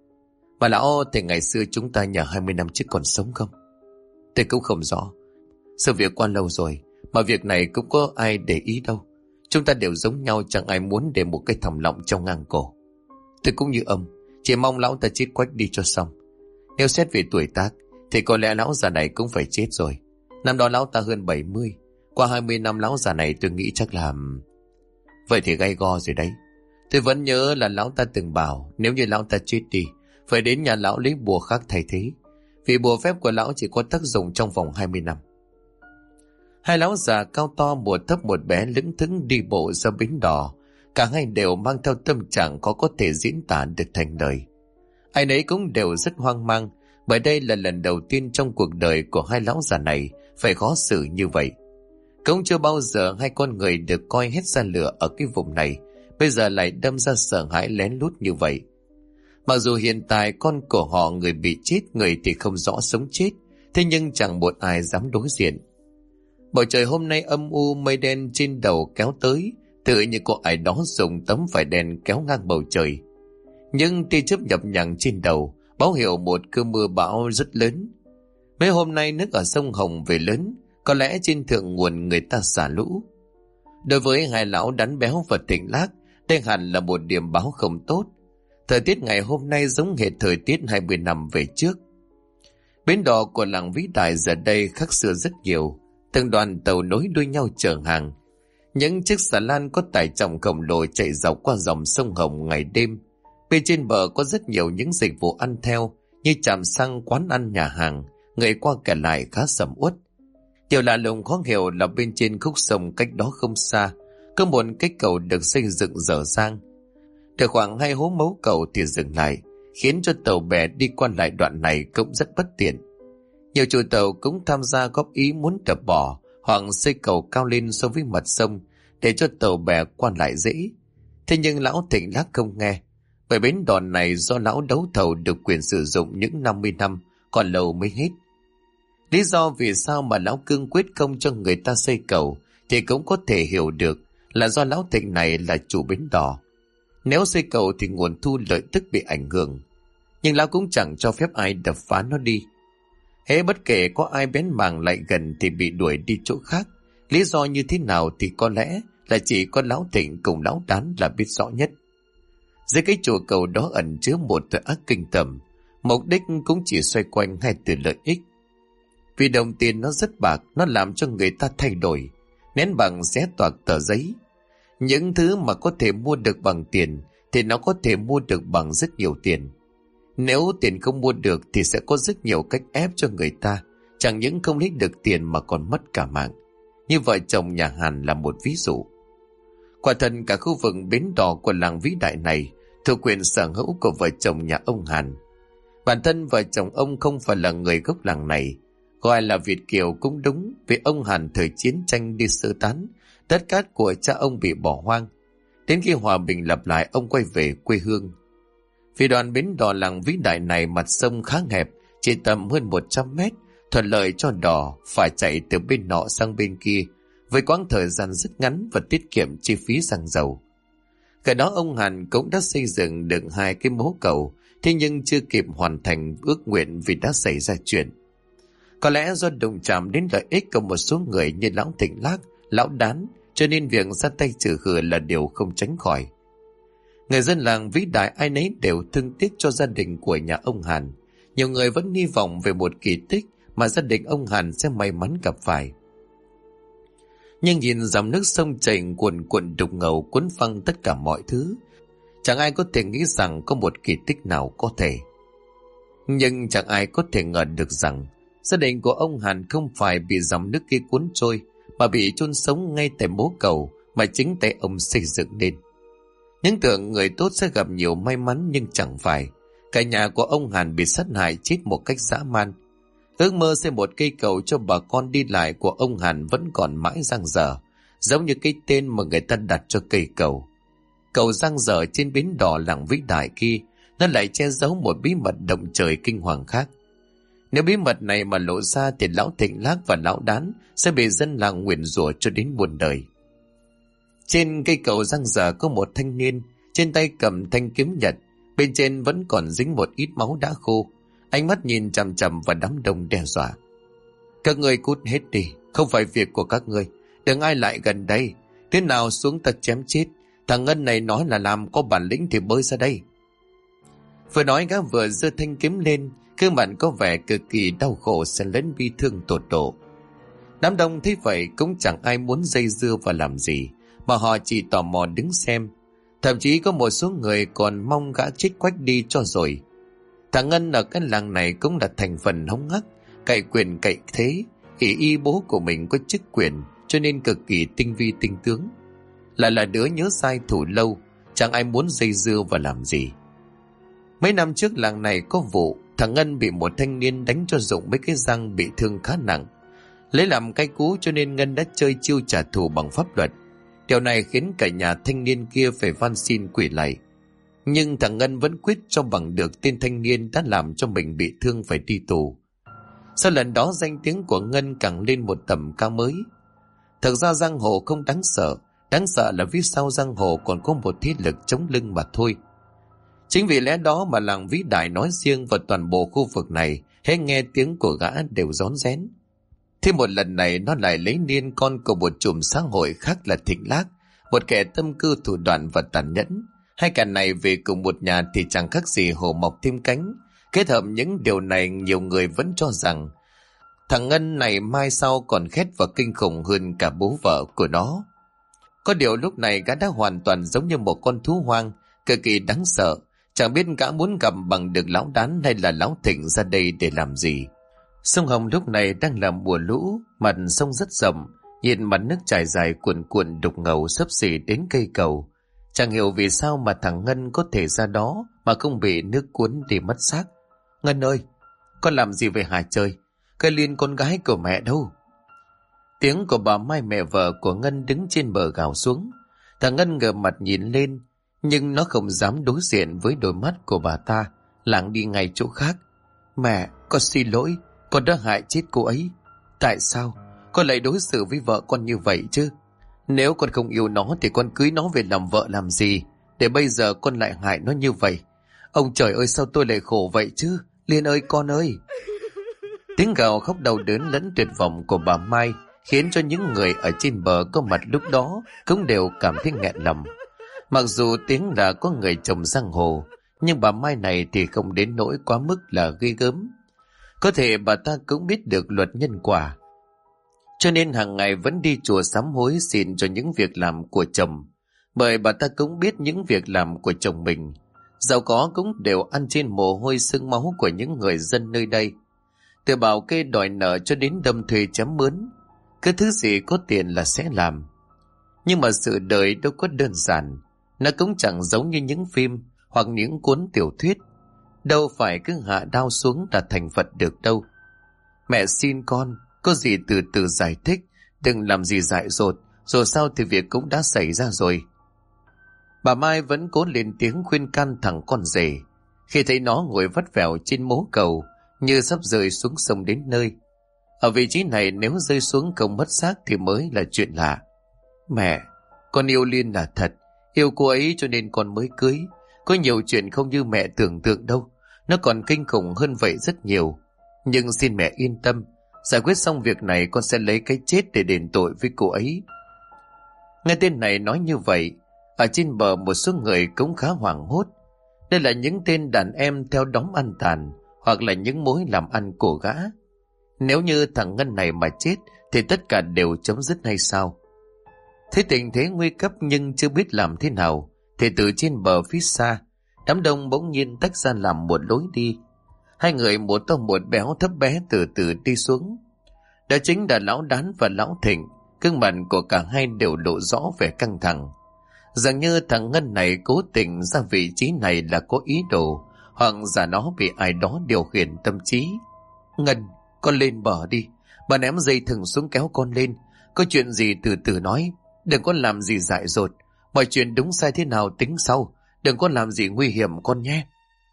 Mà lão thì ngày xưa chúng ta nhờ 20 năm trước còn sống không? Tôi cũng không rõ. Sự việc qua lâu rồi mà việc này cũng có ai để ý đâu. Chúng ta đều giống nhau, chẳng ai muốn để một cái thòng lọng trong ngang cổ. Tôi cũng như ông, chỉ mong lão ta chết quách đi cho xong. Nếu xét về tuổi tác thì có lẽ lão già này cũng phải chết rồi. Năm đó lão ta hơn 70. Qua 20 năm lão già này tôi nghĩ chắc là... Vậy thì gay go rồi đấy. Tôi vẫn nhớ là lão ta từng bảo nếu như lão ta chết đi, phải đến nhà lão lấy bùa khác thay thế, vì bùa phép của lão chỉ có tác dụng trong vòng 20 năm. Hai lão già cao to một thấp một bé lững thững đi bộ ra bến đò. Cả hai đều mang theo tâm trạng khó có thể diễn tả được thành lời. Ai nấy cũng đều rất hoang mang, bởi đây là lần đầu tiên trong cuộc đời của hai lão già này phải khó xử như vậy. Cũng chưa bao giờ hai con người được coi hết ra lửa ở cái vùng này, bây giờ lại đâm ra sợ hãi lén lút như vậy. Mặc dù hiện tại con của họ người bị chết, người thì không rõ sống chết, thế nhưng chẳng một ai dám đối diện. Bầu trời hôm nay âm u, mây đen trên đầu kéo tới, tự như có ai đó dùng tấm vải đen kéo ngang bầu trời. Nhưng tia chớp nhập nhằng trên đầu báo hiệu một cơn mưa bão rất lớn. Mấy hôm nay nước ở sông Hồng về lớn, có lẽ trên thượng nguồn người ta xả lũ. Đối với hai lão đắn béo và Thịnh Lác, đây hẳn là một điểm báo không tốt. Thời tiết ngày hôm nay giống hệt thời tiết 20 năm về trước. Bến đò của làng Vĩ Đại giờ đây khác xưa rất nhiều. Từng đoàn tàu nối đuôi nhau chở hàng. Những chiếc xà lan có tải trọng khổng lồ chạy dọc qua dòng sông Hồng ngày đêm. Bên trên bờ có rất nhiều những dịch vụ ăn theo, như trạm xăng, quán ăn, nhà hàng. Người qua kẻ lại khá sầm uất. Điều lạ lùng khó hiểu là bên trên khúc sông cách đó không xa có một cái cầu được xây dựng dở dang. Được khoảng 2 hố mấu cầu thì dừng lại, khiến cho tàu bè đi qua lại đoạn này cũng rất bất tiện. Nhiều chủ tàu cũng tham gia góp ý muốn đập bỏ hoặc xây cầu cao lên so với mặt sông để cho tàu bè qua lại dễ. Thế nhưng lão Thịnh Lác không nghe, bởi bến đò này do lão đấu thầu được quyền sử dụng những 50 năm, còn lâu mới hết. Lý do vì sao mà lão cương quyết không cho người ta xây cầu thì cũng có thể hiểu được, là do lão Thịnh này là chủ bến đò. Nếu xây cầu thì nguồn thu lợi tức bị ảnh hưởng, nhưng lão cũng chẳng cho phép ai đập phá nó đi. Hễ bất kể có ai bén mảng lại gần thì bị đuổi đi chỗ khác. Lý do như thế nào thì có lẽ là chỉ có lão Thịnh cùng lão Đán là biết rõ nhất. Dưới cái chùa cầu đó ẩn chứa một tội ác kinh tởm, mục đích cũng chỉ xoay quanh hai từ lợi ích. Vì đồng tiền nó rất bạc, nó làm cho người ta thay đổi, nén bằng xé toạc tờ giấy. Những thứ mà có thể mua được bằng tiền thì nó có thể mua được bằng rất nhiều tiền. Nếu tiền không mua được thì sẽ có rất nhiều cách ép cho người ta, chẳng những không lấy được tiền mà còn mất cả mạng. Như vợ chồng nhà Hàn là một ví dụ. Quả thật cả khu vực bến đò của làng Vĩ Đại này thuộc quyền sở hữu của vợ chồng nhà ông Hàn. Bản thân vợ chồng ông không phải là người gốc làng này, gọi là Việt kiều cũng đúng, vì ông Hàn thời chiến tranh đi sơ tán, đất cát của cha ông bị bỏ hoang. Đến khi hòa bình lập lại, ông quay về quê hương. Vì đoạn bến đò làng Vĩ Đại này mặt sông khá hẹp, chỉ tầm hơn 100 mét, thuận lợi cho đò phải chạy từ bên nọ sang bên kia, với quãng thời gian rất ngắn và tiết kiệm chi phí xăng dầu. Cái đó ông Hàn cũng đã xây dựng được 2 cái mố cầu, thế nhưng chưa kịp hoàn thành ước nguyện vì đã xảy ra chuyện. Có lẽ do đụng chạm đến lợi ích của một số người như lão Thịnh Lác, lão Đán, cho nên việc ra tay trừ khử là điều không tránh khỏi. Người dân làng Vĩ Đại ai nấy đều thương tiếc cho gia đình của nhà ông Hàn. Nhiều người vẫn hy vọng về một kỳ tích mà gia đình ông Hàn sẽ may mắn gặp phải. Nhưng nhìn dòng nước sông chảy cuồn cuộn đục ngầu cuốn phăng tất cả mọi thứ, chẳng ai có thể nghĩ rằng có một kỳ tích nào có thể. Nhưng chẳng ai có thể ngờ được rằng gia đình của ông Hàn không phải bị dòng nước kia cuốn trôi, mà bị chôn sống ngay tại mố cầu mà chính tay ông xây dựng nên. Những tưởng người tốt sẽ gặp nhiều may mắn, nhưng chẳng phải. Cả nhà của ông Hàn bị sát hại chết một cách dã man. Ước mơ xây một cây cầu cho bà con đi lại của ông Hàn vẫn còn mãi dang dở, giống như cái tên mà người ta đặt cho cây cầu. Cầu dang dở trên bến đò làng Vĩ Đại kia, nó lại che giấu một bí mật động trời kinh hoàng khác. Nếu bí mật này mà lộ ra thì lão Thịnh Lác và lão Đán sẽ bị dân làng nguyền rủa cho đến muôn đời. Trên cây cầu dang dở có một thanh niên, trên tay cầm thanh kiếm nhật, bên trên vẫn còn dính một ít máu đã khô. Ánh mắt nhìn chằm chằm vào đám đông đe dọa. Các ngươi cút hết đi, không phải việc của các ngươi. Đừng ai lại gần đây. Thế nào xuống ta chém chết. Thằng Ngân này nói là làm có bản lĩnh thì bơi ra đây. Vừa nói gã vừa giơ thanh kiếm lên, gương mặt có vẻ cực kỳ đau khổ xen lẫn bi thương tột độ. Đám đông thấy vậy cũng chẳng ai muốn dây dưa và làm gì, mà họ chỉ tò mò đứng xem. Thậm chí có một số người còn mong gã chết quách đi cho rồi. Thằng Ngân ở cái làng này cũng là thành phần hống hắc, cậy quyền cậy thế, ỷ y bố của mình có chức quyền, cho nên cực kỳ tinh vi tinh tướng. Lại là đứa nhớ sai thủ lâu, chẳng ai muốn dây dưa và làm gì. Mấy năm trước làng này có vụ thằng Ngân bị một thanh niên đánh cho rụng mấy cái răng, bị thương khá nặng. Lấy làm cay cú cho nên Ngân đã chơi chiêu trả thù bằng pháp luật. Điều này khiến cả nhà thanh niên kia phải van xin quỷ lạy. Nhưng thằng Ngân vẫn quyết cho bằng được tên thanh niên đã làm cho mình bị thương phải đi tù. Sau lần đó danh tiếng của Ngân càng lên một tầm cao mới. Thực ra giang hồ không đáng sợ là phía sau giang hồ còn có một thế lực chống lưng mà thôi. Chính vì lẽ đó mà làng Vĩ Đại nói riêng và toàn bộ khu vực này hễ nghe tiếng của gã đều rón rén. Thêm một lần này nó lại lấy niên con của một chùm xã hội khác là Thịnh Lác, một kẻ tâm cư thủ đoạn và tàn nhẫn. Hai kẻ này về cùng một nhà thì chẳng khác gì hổ mọc thêm cánh. Kết hợp những điều này, nhiều người vẫn cho rằng thằng Ngân này mai sau còn khét và kinh khủng hơn cả bố vợ của nó. Có điều lúc này gã đã hoàn toàn giống như một con thú hoang, cực kỳ đáng sợ. Chẳng biết gã muốn gặp bằng được lão Đán hay là lão Thịnh ra đây để làm gì. Sông Hồng lúc này đang là mùa lũ, mặt sông rất rộng, nhìn mặt nước trải dài cuồn cuộn đục ngầu xấp xỉ đến cây cầu. Chẳng hiểu vì sao mà thằng Ngân có thể ra đó mà không bị nước cuốn đi mất xác. Ngân ơi, con làm gì về hả trời? Cái Liên con gái của mẹ đâu? Tiếng của bà Mai, mẹ vợ của Ngân, đứng trên bờ gào xuống. Thằng Ngân ngửa mặt nhìn lên, nhưng nó không dám đối diện với đôi mắt của bà ta, lảng đi ngay chỗ khác. Mẹ, con xin lỗi, con đã hại chết cô ấy. Tại sao con lại đối xử với vợ con như vậy chứ? Nếu con không yêu nó thì con cưới nó về làm vợ làm gì, để bây giờ con lại hại nó như vậy? Ông trời ơi, sao tôi lại khổ vậy chứ? Liên ơi, con ơi! Tiếng gào khóc đau đớn lẫn tuyệt vọng của bà Mai khiến cho những người ở trên bờ có mặt lúc đó cũng đều cảm thấy nghẹn lòng. Mặc dù tiếng là có người chồng giang hồ, nhưng bà Mai này thì không đến nỗi quá mức là ghê gớm. Có thể bà ta cũng biết được luật nhân quả, cho nên hàng ngày vẫn đi chùa sám hối xin cho những việc làm của chồng. Bởi bà ta cũng biết những việc làm của chồng mình giàu có cũng đều ăn trên mồ hôi xương máu của những người dân nơi đây. Từ bảo kê đòi nợ cho đến đâm thuê chém mướn, cứ thứ gì có tiền là sẽ làm. Nhưng mà sự đời đâu có đơn giản, nó cũng chẳng giống như những phim hoặc những cuốn tiểu thuyết. Đâu phải cứ hạ đao xuống là thành Phật được đâu. Mẹ xin con, có gì từ từ giải thích, đừng làm gì dại dột, dù sao thì việc cũng đã xảy ra rồi. Bà Mai vẫn cố lên tiếng khuyên can thằng con rể, khi thấy nó ngồi vắt vẻo trên mố cầu như sắp rơi xuống sông đến nơi. Ở vị trí này nếu rơi xuống không mất xác thì mới là chuyện lạ. Mẹ, con yêu Liên là thật, yêu cô ấy cho nên con mới cưới. Có nhiều chuyện không như mẹ tưởng tượng đâu, nó còn kinh khủng hơn vậy rất nhiều. Nhưng xin mẹ yên tâm, giải quyết xong việc này con sẽ lấy cái chết để đền tội với cô ấy. Nghe tên này nói như vậy, ở trên bờ một số người cũng khá hoảng hốt. Đây là những tên đàn em theo đóng ăn tàn, hoặc là những mối làm ăn của gã. Nếu như thằng Ngân này mà chết thì tất cả đều chấm dứt hay sao? Thấy tình thế nguy cấp nhưng chưa biết làm thế nào, thì từ trên bờ phía xa, đám đông bỗng nhiên tách ra làm một lối đi. Hai người một to một béo thấp bé từ từ đi xuống. Đó chính là lão Đán và lão Thịnh. Gương mặt của cả hai đều lộ rõ vẻ căng thẳng, dường như thằng Ngân này cố tình ra vị trí này là có ý đồ, hoặc giả nó bị ai đó điều khiển tâm trí. Ngân, con lên bờ đi, bà ném dây thừng xuống kéo con lên. Có chuyện gì từ từ nói, đừng có làm gì dại dột. Mọi chuyện đúng sai thế nào tính sau, đừng có làm gì nguy hiểm con nhé.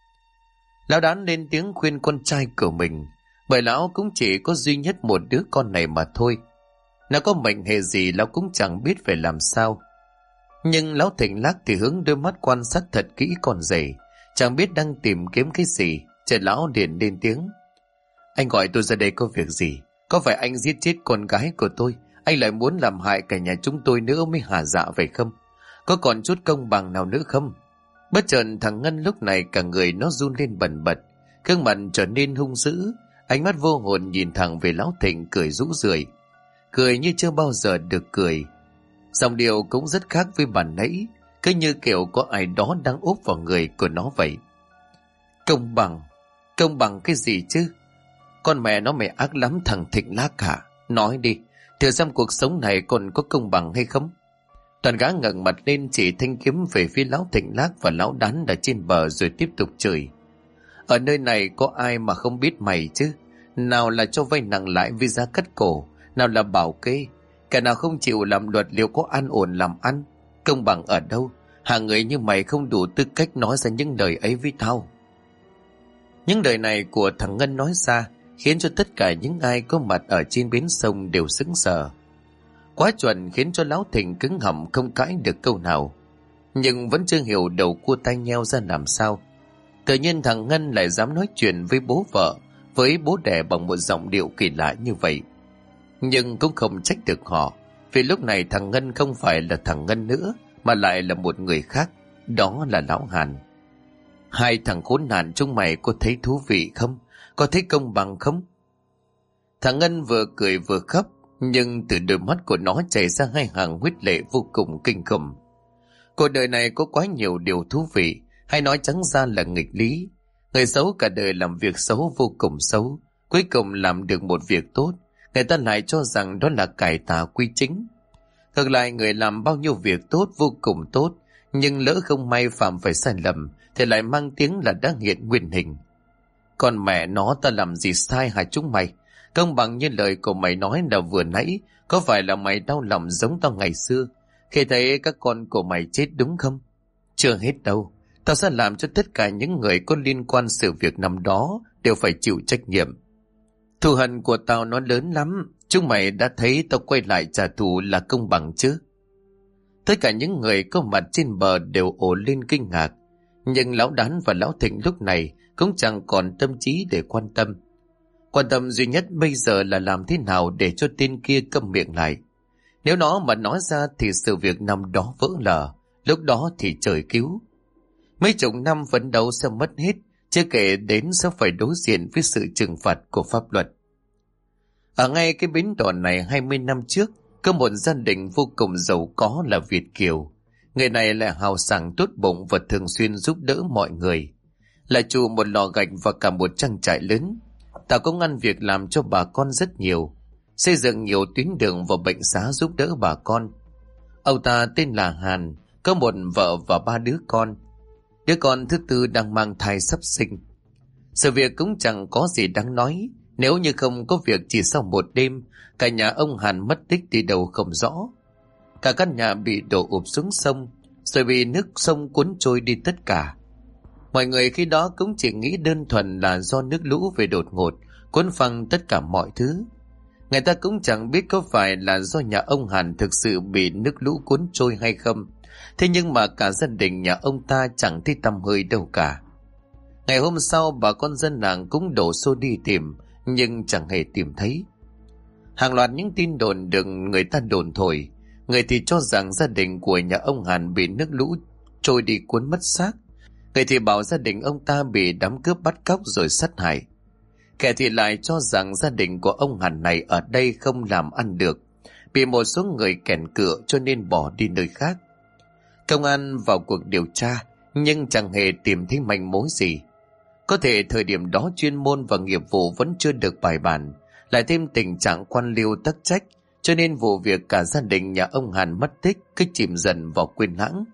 Lão Đán lên tiếng khuyên con trai của mình, bởi lão cũng chỉ có duy nhất một đứa con này mà thôi. Nó có mệnh hệ gì lão cũng chẳng biết phải làm sao. Nhưng lão Thịnh Lác thì hướng đôi mắt quan sát thật kỹ con rể, chẳng biết đang tìm kiếm cái gì. Trời, lão liền lên tiếng. Anh gọi tôi ra đây có việc gì? Có phải anh giết chết con gái của tôi, anh lại muốn làm hại cả nhà chúng tôi nữa mới hả dạ vậy không? Có còn chút công bằng nào nữa không? Bất chợt thằng Ngân lúc này cả người nó run lên bần bật, gương mặt trở nên hung dữ, ánh mắt vô hồn nhìn thẳng về lão Thịnh, cười rũ rượi, cười như chưa bao giờ được cười. Giọng điệu cũng rất khác với bản nãy, cứ như kiểu có ai đó đang úp vào người của nó vậy. Công bằng? Công bằng cái gì chứ? Con mẹ nó mày ác lắm thằng Thịnh Lác hả? Nói đi, thử xem cuộc sống này còn có công bằng hay không? Toàn gã ngẩng mặt lên chỉ thanh kiếm về phía lão Thịnh Lác và lão Đán đã trên bờ rồi tiếp tục chửi. Ở nơi này có ai mà không biết mày chứ? Nào là cho vay nặng lãi với giá cắt cổ, nào là bảo kê. Kẻ nào không chịu làm luật liệu có an ổn làm ăn? Công bằng ở đâu? Hạng người như mày không đủ tư cách nói ra những lời ấy với tao. Những lời này của thằng Ngân nói ra khiến cho tất cả những ai có mặt ở trên bến sông đều sững sờ. Quá chuẩn khiến cho lão Thịnh cứng họng không cãi được câu nào, nhưng vẫn chưa hiểu đầu cua tai nheo ra làm sao. Tự nhiên thằng Ngân lại dám nói chuyện với bố vợ, với bố đẻ bằng một giọng điệu kỳ lạ như vậy. Nhưng cũng không trách được họ, vì lúc này thằng Ngân không phải là thằng Ngân nữa, mà lại là một người khác, đó là lão Hàn. Hai thằng khốn nạn chúng mày có thấy thú vị không? Có thấy công bằng không? Thằng Ngân vừa cười vừa khóc, nhưng từ đôi mắt của nó chảy ra hai hàng huyết lệ vô cùng kinh khủng. Cuộc đời này có quá nhiều điều thú vị, hay nói trắng ra là nghịch lý. Người xấu cả đời làm việc xấu vô cùng xấu, cuối cùng làm được một việc tốt, người ta lại cho rằng đó là cải tà quy chính. Ngược lại, người làm bao nhiêu việc tốt vô cùng tốt, nhưng lỡ không may phạm phải sai lầm thì lại mang tiếng là đã hiện nguyên hình. Còn mẹ nó, ta làm gì sai hả chúng mày? Công bằng như lời của mày nói là vừa nãy, có phải là mày đau lòng giống tao ngày xưa khi thấy các con của mày chết đúng không? Chưa hết đâu, tao sẽ làm cho tất cả những người có liên quan sự việc năm đó đều phải chịu trách nhiệm. Thù hận của tao nó lớn lắm, chúng mày đã thấy tao quay lại trả thù là công bằng chứ? Tất cả những người có mặt trên bờ đều ồ lên kinh ngạc, nhưng lão Đán và lão Thịnh lúc này cũng chẳng còn tâm trí để quan tâm. Quan tâm duy nhất bây giờ là làm thế nào để cho tên kia câm miệng lại. Nếu nó mà nói ra thì sự việc năm đó vỡ lở, lúc đó thì trời cứu. Mấy chục năm phấn đấu sẽ mất hết, chưa kể đến sẽ phải đối diện với sự trừng phạt của pháp luật. Ở ngay cái bến đò này 20 năm trước, có một gia đình vô cùng giàu có là Việt kiều. Người này lại hào sảng tốt bụng và thường xuyên giúp đỡ mọi người. Là chủ một lò gạch và cả một trang trại lớn, tạo công ăn việc làm cho bà con rất nhiều, xây dựng nhiều tuyến đường và bệnh xá giúp đỡ bà con. Ông ta tên là Hàn, có một vợ và 3 đứa con. Đứa con thứ tư đang mang thai sắp sinh. Sự việc cũng chẳng có gì đáng nói, nếu như không có việc chỉ sau một đêm, cả nhà ông Hàn mất tích đi đâu không rõ. Cả căn nhà bị đổ ụp xuống sông, rồi bị nước sông cuốn trôi đi tất cả. Mọi người khi đó cũng chỉ nghĩ đơn thuần là do nước lũ về đột ngột, cuốn phăng tất cả mọi thứ. Người ta cũng chẳng biết có phải là do nhà ông Hàn thực sự bị nước lũ cuốn trôi hay không. Thế nhưng mà cả gia đình nhà ông ta chẳng thấy tăm hơi đâu cả. Ngày hôm sau, bà con dân làng cũng đổ xô đi tìm, nhưng chẳng hề tìm thấy. Hàng loạt những tin đồn được người ta đồn thổi. Người thì cho rằng gia đình của nhà ông Hàn bị nước lũ trôi đi cuốn mất xác. Người thì bảo gia đình ông ta bị đám cướp bắt cóc rồi sát hại. Kẻ thì lại cho rằng gia đình của ông Hàn này ở đây không làm ăn được, bị một số người kẻn cựa cho nên bỏ đi nơi khác. Công an vào cuộc điều tra nhưng chẳng hề tìm thấy manh mối gì. Có thể thời điểm đó chuyên môn và nghiệp vụ vẫn chưa được bài bản, lại thêm tình trạng quan liêu tắc trách, cho nên vụ việc cả gia đình nhà ông Hàn mất tích cứ chìm dần vào quên lãng.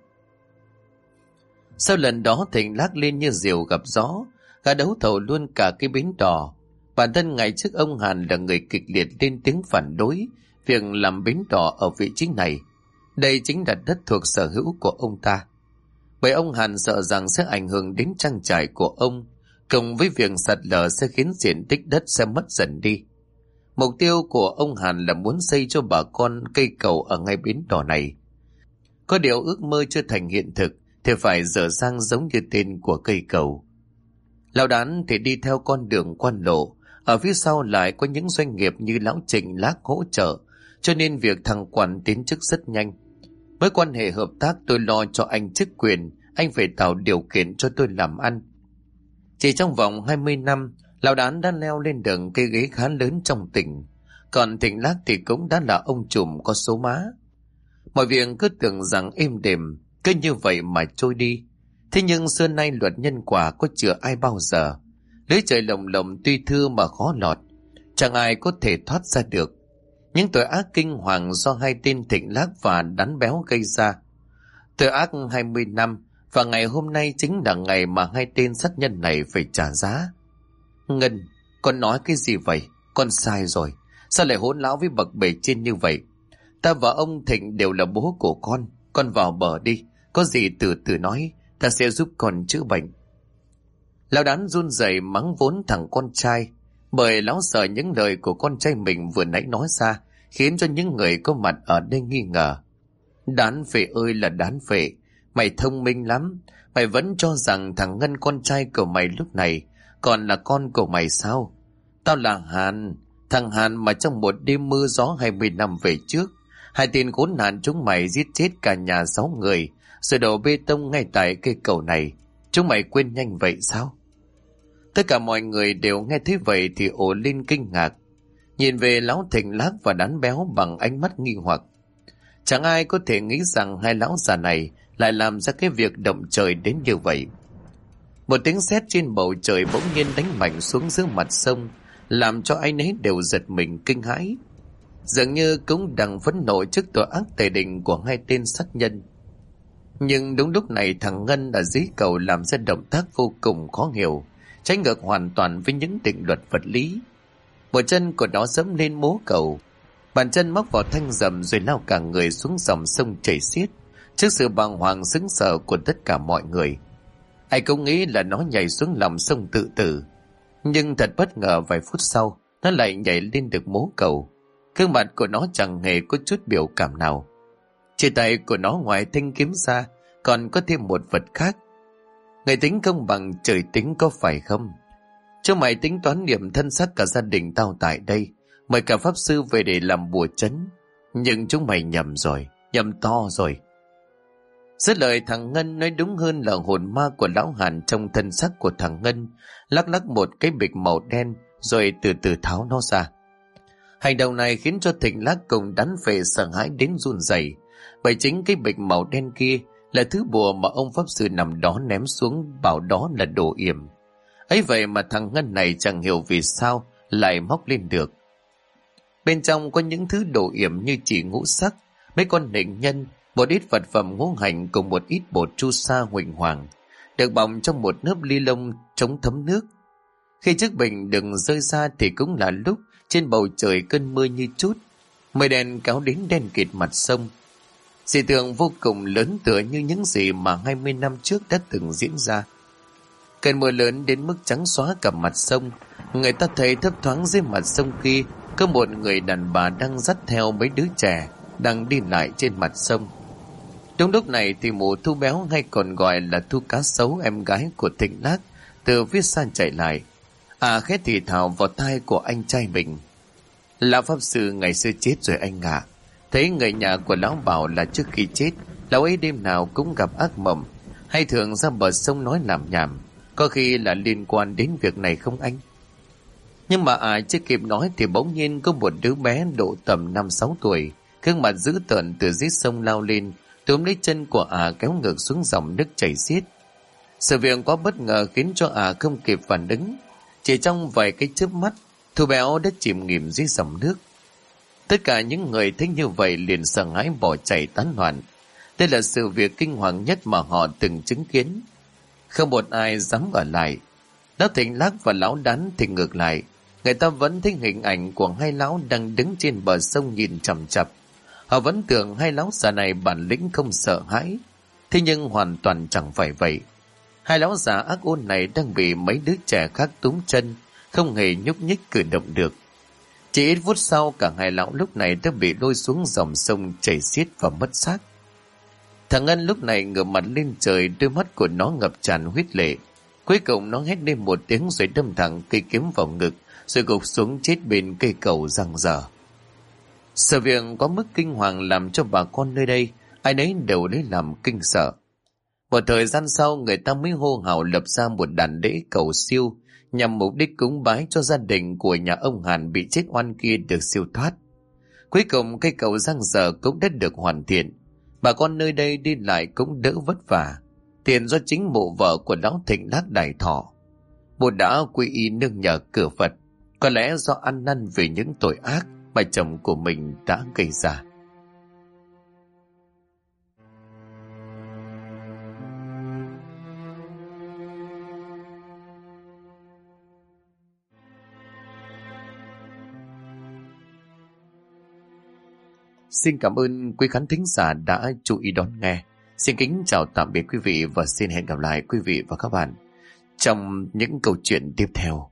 Sau lần đó Thịnh Lác lên như diều gặp gió, gã đấu thầu luôn cả cái bến đò. Bản thân ngày trước ông Hàn là người kịch liệt lên tiếng phản đối việc làm bến đò ở vị trí này. Đây chính là đất thuộc sở hữu của ông ta. Bởi ông Hàn sợ rằng sẽ ảnh hưởng đến trang trại của ông, cộng với việc sạt lở sẽ khiến diện tích đất sẽ mất dần đi. Mục tiêu của ông Hàn là muốn xây cho bà con cây cầu ở ngay bến đò này. Có điều ước mơ chưa thành hiện thực thì phải dở dang giống như tên của cây cầu. Lão Đán thì đi theo con đường quan lộ, ở phía sau lại có những doanh nghiệp như lão Trịnh Lác hỗ trợ, cho nên việc thăng quan tiến chức rất nhanh. Với quan hệ hợp tác tôi lo cho anh chức quyền, anh phải tạo điều kiện cho tôi làm ăn. Chỉ trong vòng 20 năm, Lão Đán đã leo lên được cây ghế khá lớn trong tỉnh, còn Thịnh Lác thì cũng đã là ông trùm có số má. Mọi việc cứ tưởng rằng êm đềm, cứ như vậy mà trôi đi. Thế nhưng xưa nay luật nhân quả có chữa ai bao giờ. Lưới trời lồng lộng tuy thưa mà khó lọt, chẳng ai có thể thoát ra được. Những tội ác kinh hoàng do hai tên Thịnh Lác và Đán Béo gây ra. Tội ác 20 năm, và ngày hôm nay chính là ngày mà hai tên sát nhân này phải trả giá. Ngân, con nói cái gì vậy? Con sai rồi. Sao lại hỗn láo với bậc bề trên như vậy? Ta và ông Thịnh đều là bố của con vào bờ đi. Có gì từ từ nói, ta sẽ giúp con chữa bệnh. Lão Đán run rẩy mắng vốn thằng con trai, bởi lão sợ những lời của con trai mình vừa nãy nói ra khiến cho những người có mặt ở đây nghi ngờ. Đán Phệ ơi là Đán Phệ, mày thông minh lắm. Mày vẫn cho rằng thằng Ngân con trai của mày lúc này còn là con của mày sao? Tao là Hàn, thằng Hàn mà trong một đêm mưa gió 20 năm về trước, hai tên khốn nạn chúng mày giết chết cả nhà 6 người, rồi đổ bê tông ngay tại cây cầu này. Chúng mày quên nhanh vậy sao? Tất cả mọi người đều nghe thấy vậy thì ồ lên kinh ngạc, nhìn về lão Thịnh Lác và Đán Béo bằng ánh mắt nghi hoặc. Chẳng ai có thể nghĩ rằng hai lão già này lại làm ra cái việc động trời đến như vậy. Một tiếng sét trên bầu trời bỗng nhiên đánh mạnh xuống giữa mặt sông, làm cho ai nấy đều giật mình kinh hãi, dường như cũng đang phẫn nộ trước tội ác tề đình của hai tên sát nhân. Nhưng đúng lúc này thằng Ngân ở dưới cầu làm ra động tác vô cùng khó hiểu, trái ngược hoàn toàn với những định luật vật lý. Một chân của nó giẫm lên mố cầu, bàn chân móc vào thanh rầm rồi lao cả người xuống dòng sông chảy xiết. Trước sự bàng hoàng sững sờ của tất cả mọi người, ai cũng nghĩ là nó nhảy xuống lòng sông tự tử. Nhưng thật bất ngờ vài phút sau, nó lại nhảy lên được mố cầu. Gương mặt của nó chẳng hề có chút biểu cảm nào. Trên tay của nó ngoài thanh kiếm ra còn có thêm một vật khác. Người tính công bằng trời tính có phải không? Chúng mày tính toán niệm thân xác cả gia đình tao tại đây, mời cả pháp sư về để làm bùa trấn. Nhưng chúng mày nhầm rồi, nhầm to rồi. Dứt lời thằng Ngân, nói đúng hơn là hồn ma của lão Hàn trong thân xác của thằng Ngân, lắc lắc một cái bịch màu đen rồi từ từ tháo nó ra. Hành động này khiến cho Thịnh Lác cùng Đán Phệ sợ hãi đến run rẩy, bởi chính cái bịch màu đen kia là thứ bùa mà ông pháp sư nằm đó ném xuống, bảo đó là đồ yểm. Ấy vậy mà thằng Ngân này chẳng hiểu vì sao lại móc lên được. Bên trong có những thứ đồ yểm như chỉ ngũ sắc, mấy con nịnh nhân, một ít vật phẩm ngũ hành cùng một ít bột chu sa huỳnh hoàng, được bọc trong một lớp ni lông chống thấm nước. Khi chiếc bình đừng rơi ra thì cũng là lúc trên bầu trời cơn mưa như chút, mây đen kéo đến đen kịt mặt sông. Dị tượng vô cùng lớn, tựa như những gì mà 20 năm trước đã từng diễn ra. Cơn mưa lớn đến mức trắng xóa cả mặt sông. Người ta thấy thấp thoáng dưới mặt sông kia có một người đàn bà đang dắt theo mấy đứa trẻ đang đi lại trên mặt sông. Trong lúc này thì mụ Thu Béo, hay còn gọi là Thu Cá Sấu, em gái của Thịnh Lác, từ phía xa chạy lại, khẽ thì thào vào tai của anh trai mình: "Lão pháp sư ngày xưa chết rồi anh ạ." Thấy người nhà của lão bảo là trước khi chết, lão ấy đêm nào cũng gặp ác mộng, hay thường ra bờ sông nói làm nhảm, có khi là liên quan đến việc này không anh? Nhưng mà chưa kịp nói thì bỗng nhiên có một đứa bé độ tầm 5-6 tuổi, gương mặt dữ tợn từ dưới sông lao lên, túm lấy chân của kéo ngược xuống dòng nước chảy xiết. Sự việc quá bất ngờ khiến cho không kịp phản ứng. Chỉ trong vài cái chớp mắt, Thu Béo đã chìm nghỉm dưới dòng nước. Tất cả những người thấy như vậy liền sợ hãi bỏ chạy tán loạn. Đây là sự việc kinh hoàng nhất mà họ từng chứng kiến. Không một ai dám ở lại. Lão Thịnh Lác và lão Đán thì ngược lại, người ta vẫn thấy hình ảnh của hai lão đang đứng trên bờ sông nhìn chằm chặp. Họ vẫn tưởng hai lão già này bản lĩnh không sợ hãi. Thế nhưng hoàn toàn chẳng phải vậy. Hai lão già ác ôn này đang bị mấy đứa trẻ khác túm chân, không hề nhúc nhích cử động được. Chỉ ít phút sau, cả hai lão lúc này đã bị lôi xuống dòng sông chảy xiết và mất xác. Thằng Ngân lúc này ngửa mặt lên trời, đôi mắt của nó ngập tràn huyết lệ. Cuối cùng nó hét lên một tiếng rồi đâm thẳng cây kiếm vào ngực, rồi gục xuống chết bên cây cầu giằng dở. Sự việc quá mức kinh hoàng làm cho bà con nơi đây ai nấy đều lấy làm kinh sợ. Một thời gian sau, người ta mới hô hào lập ra một đàn lễ cầu siêu nhằm mục đích cúng bái cho gia đình của nhà ông Hàn bị chết oan kia được siêu thoát. Cuối cùng cây cầu giang dở cũng đã được hoàn thiện. Bà con nơi đây đi lại cũng đỡ vất vả. Tiền do chính mộ vợ của lão Thịnh Lác đài thọ. Bố đã quy y nương nhờ cửa Phật, có lẽ do ăn năn về những tội ác mà chồng của mình đã gây ra. Xin cảm ơn quý khán thính giả đã chú ý đón nghe. Xin kính chào tạm biệt quý vị và xin hẹn gặp lại quý vị và các bạn trong những câu chuyện tiếp theo.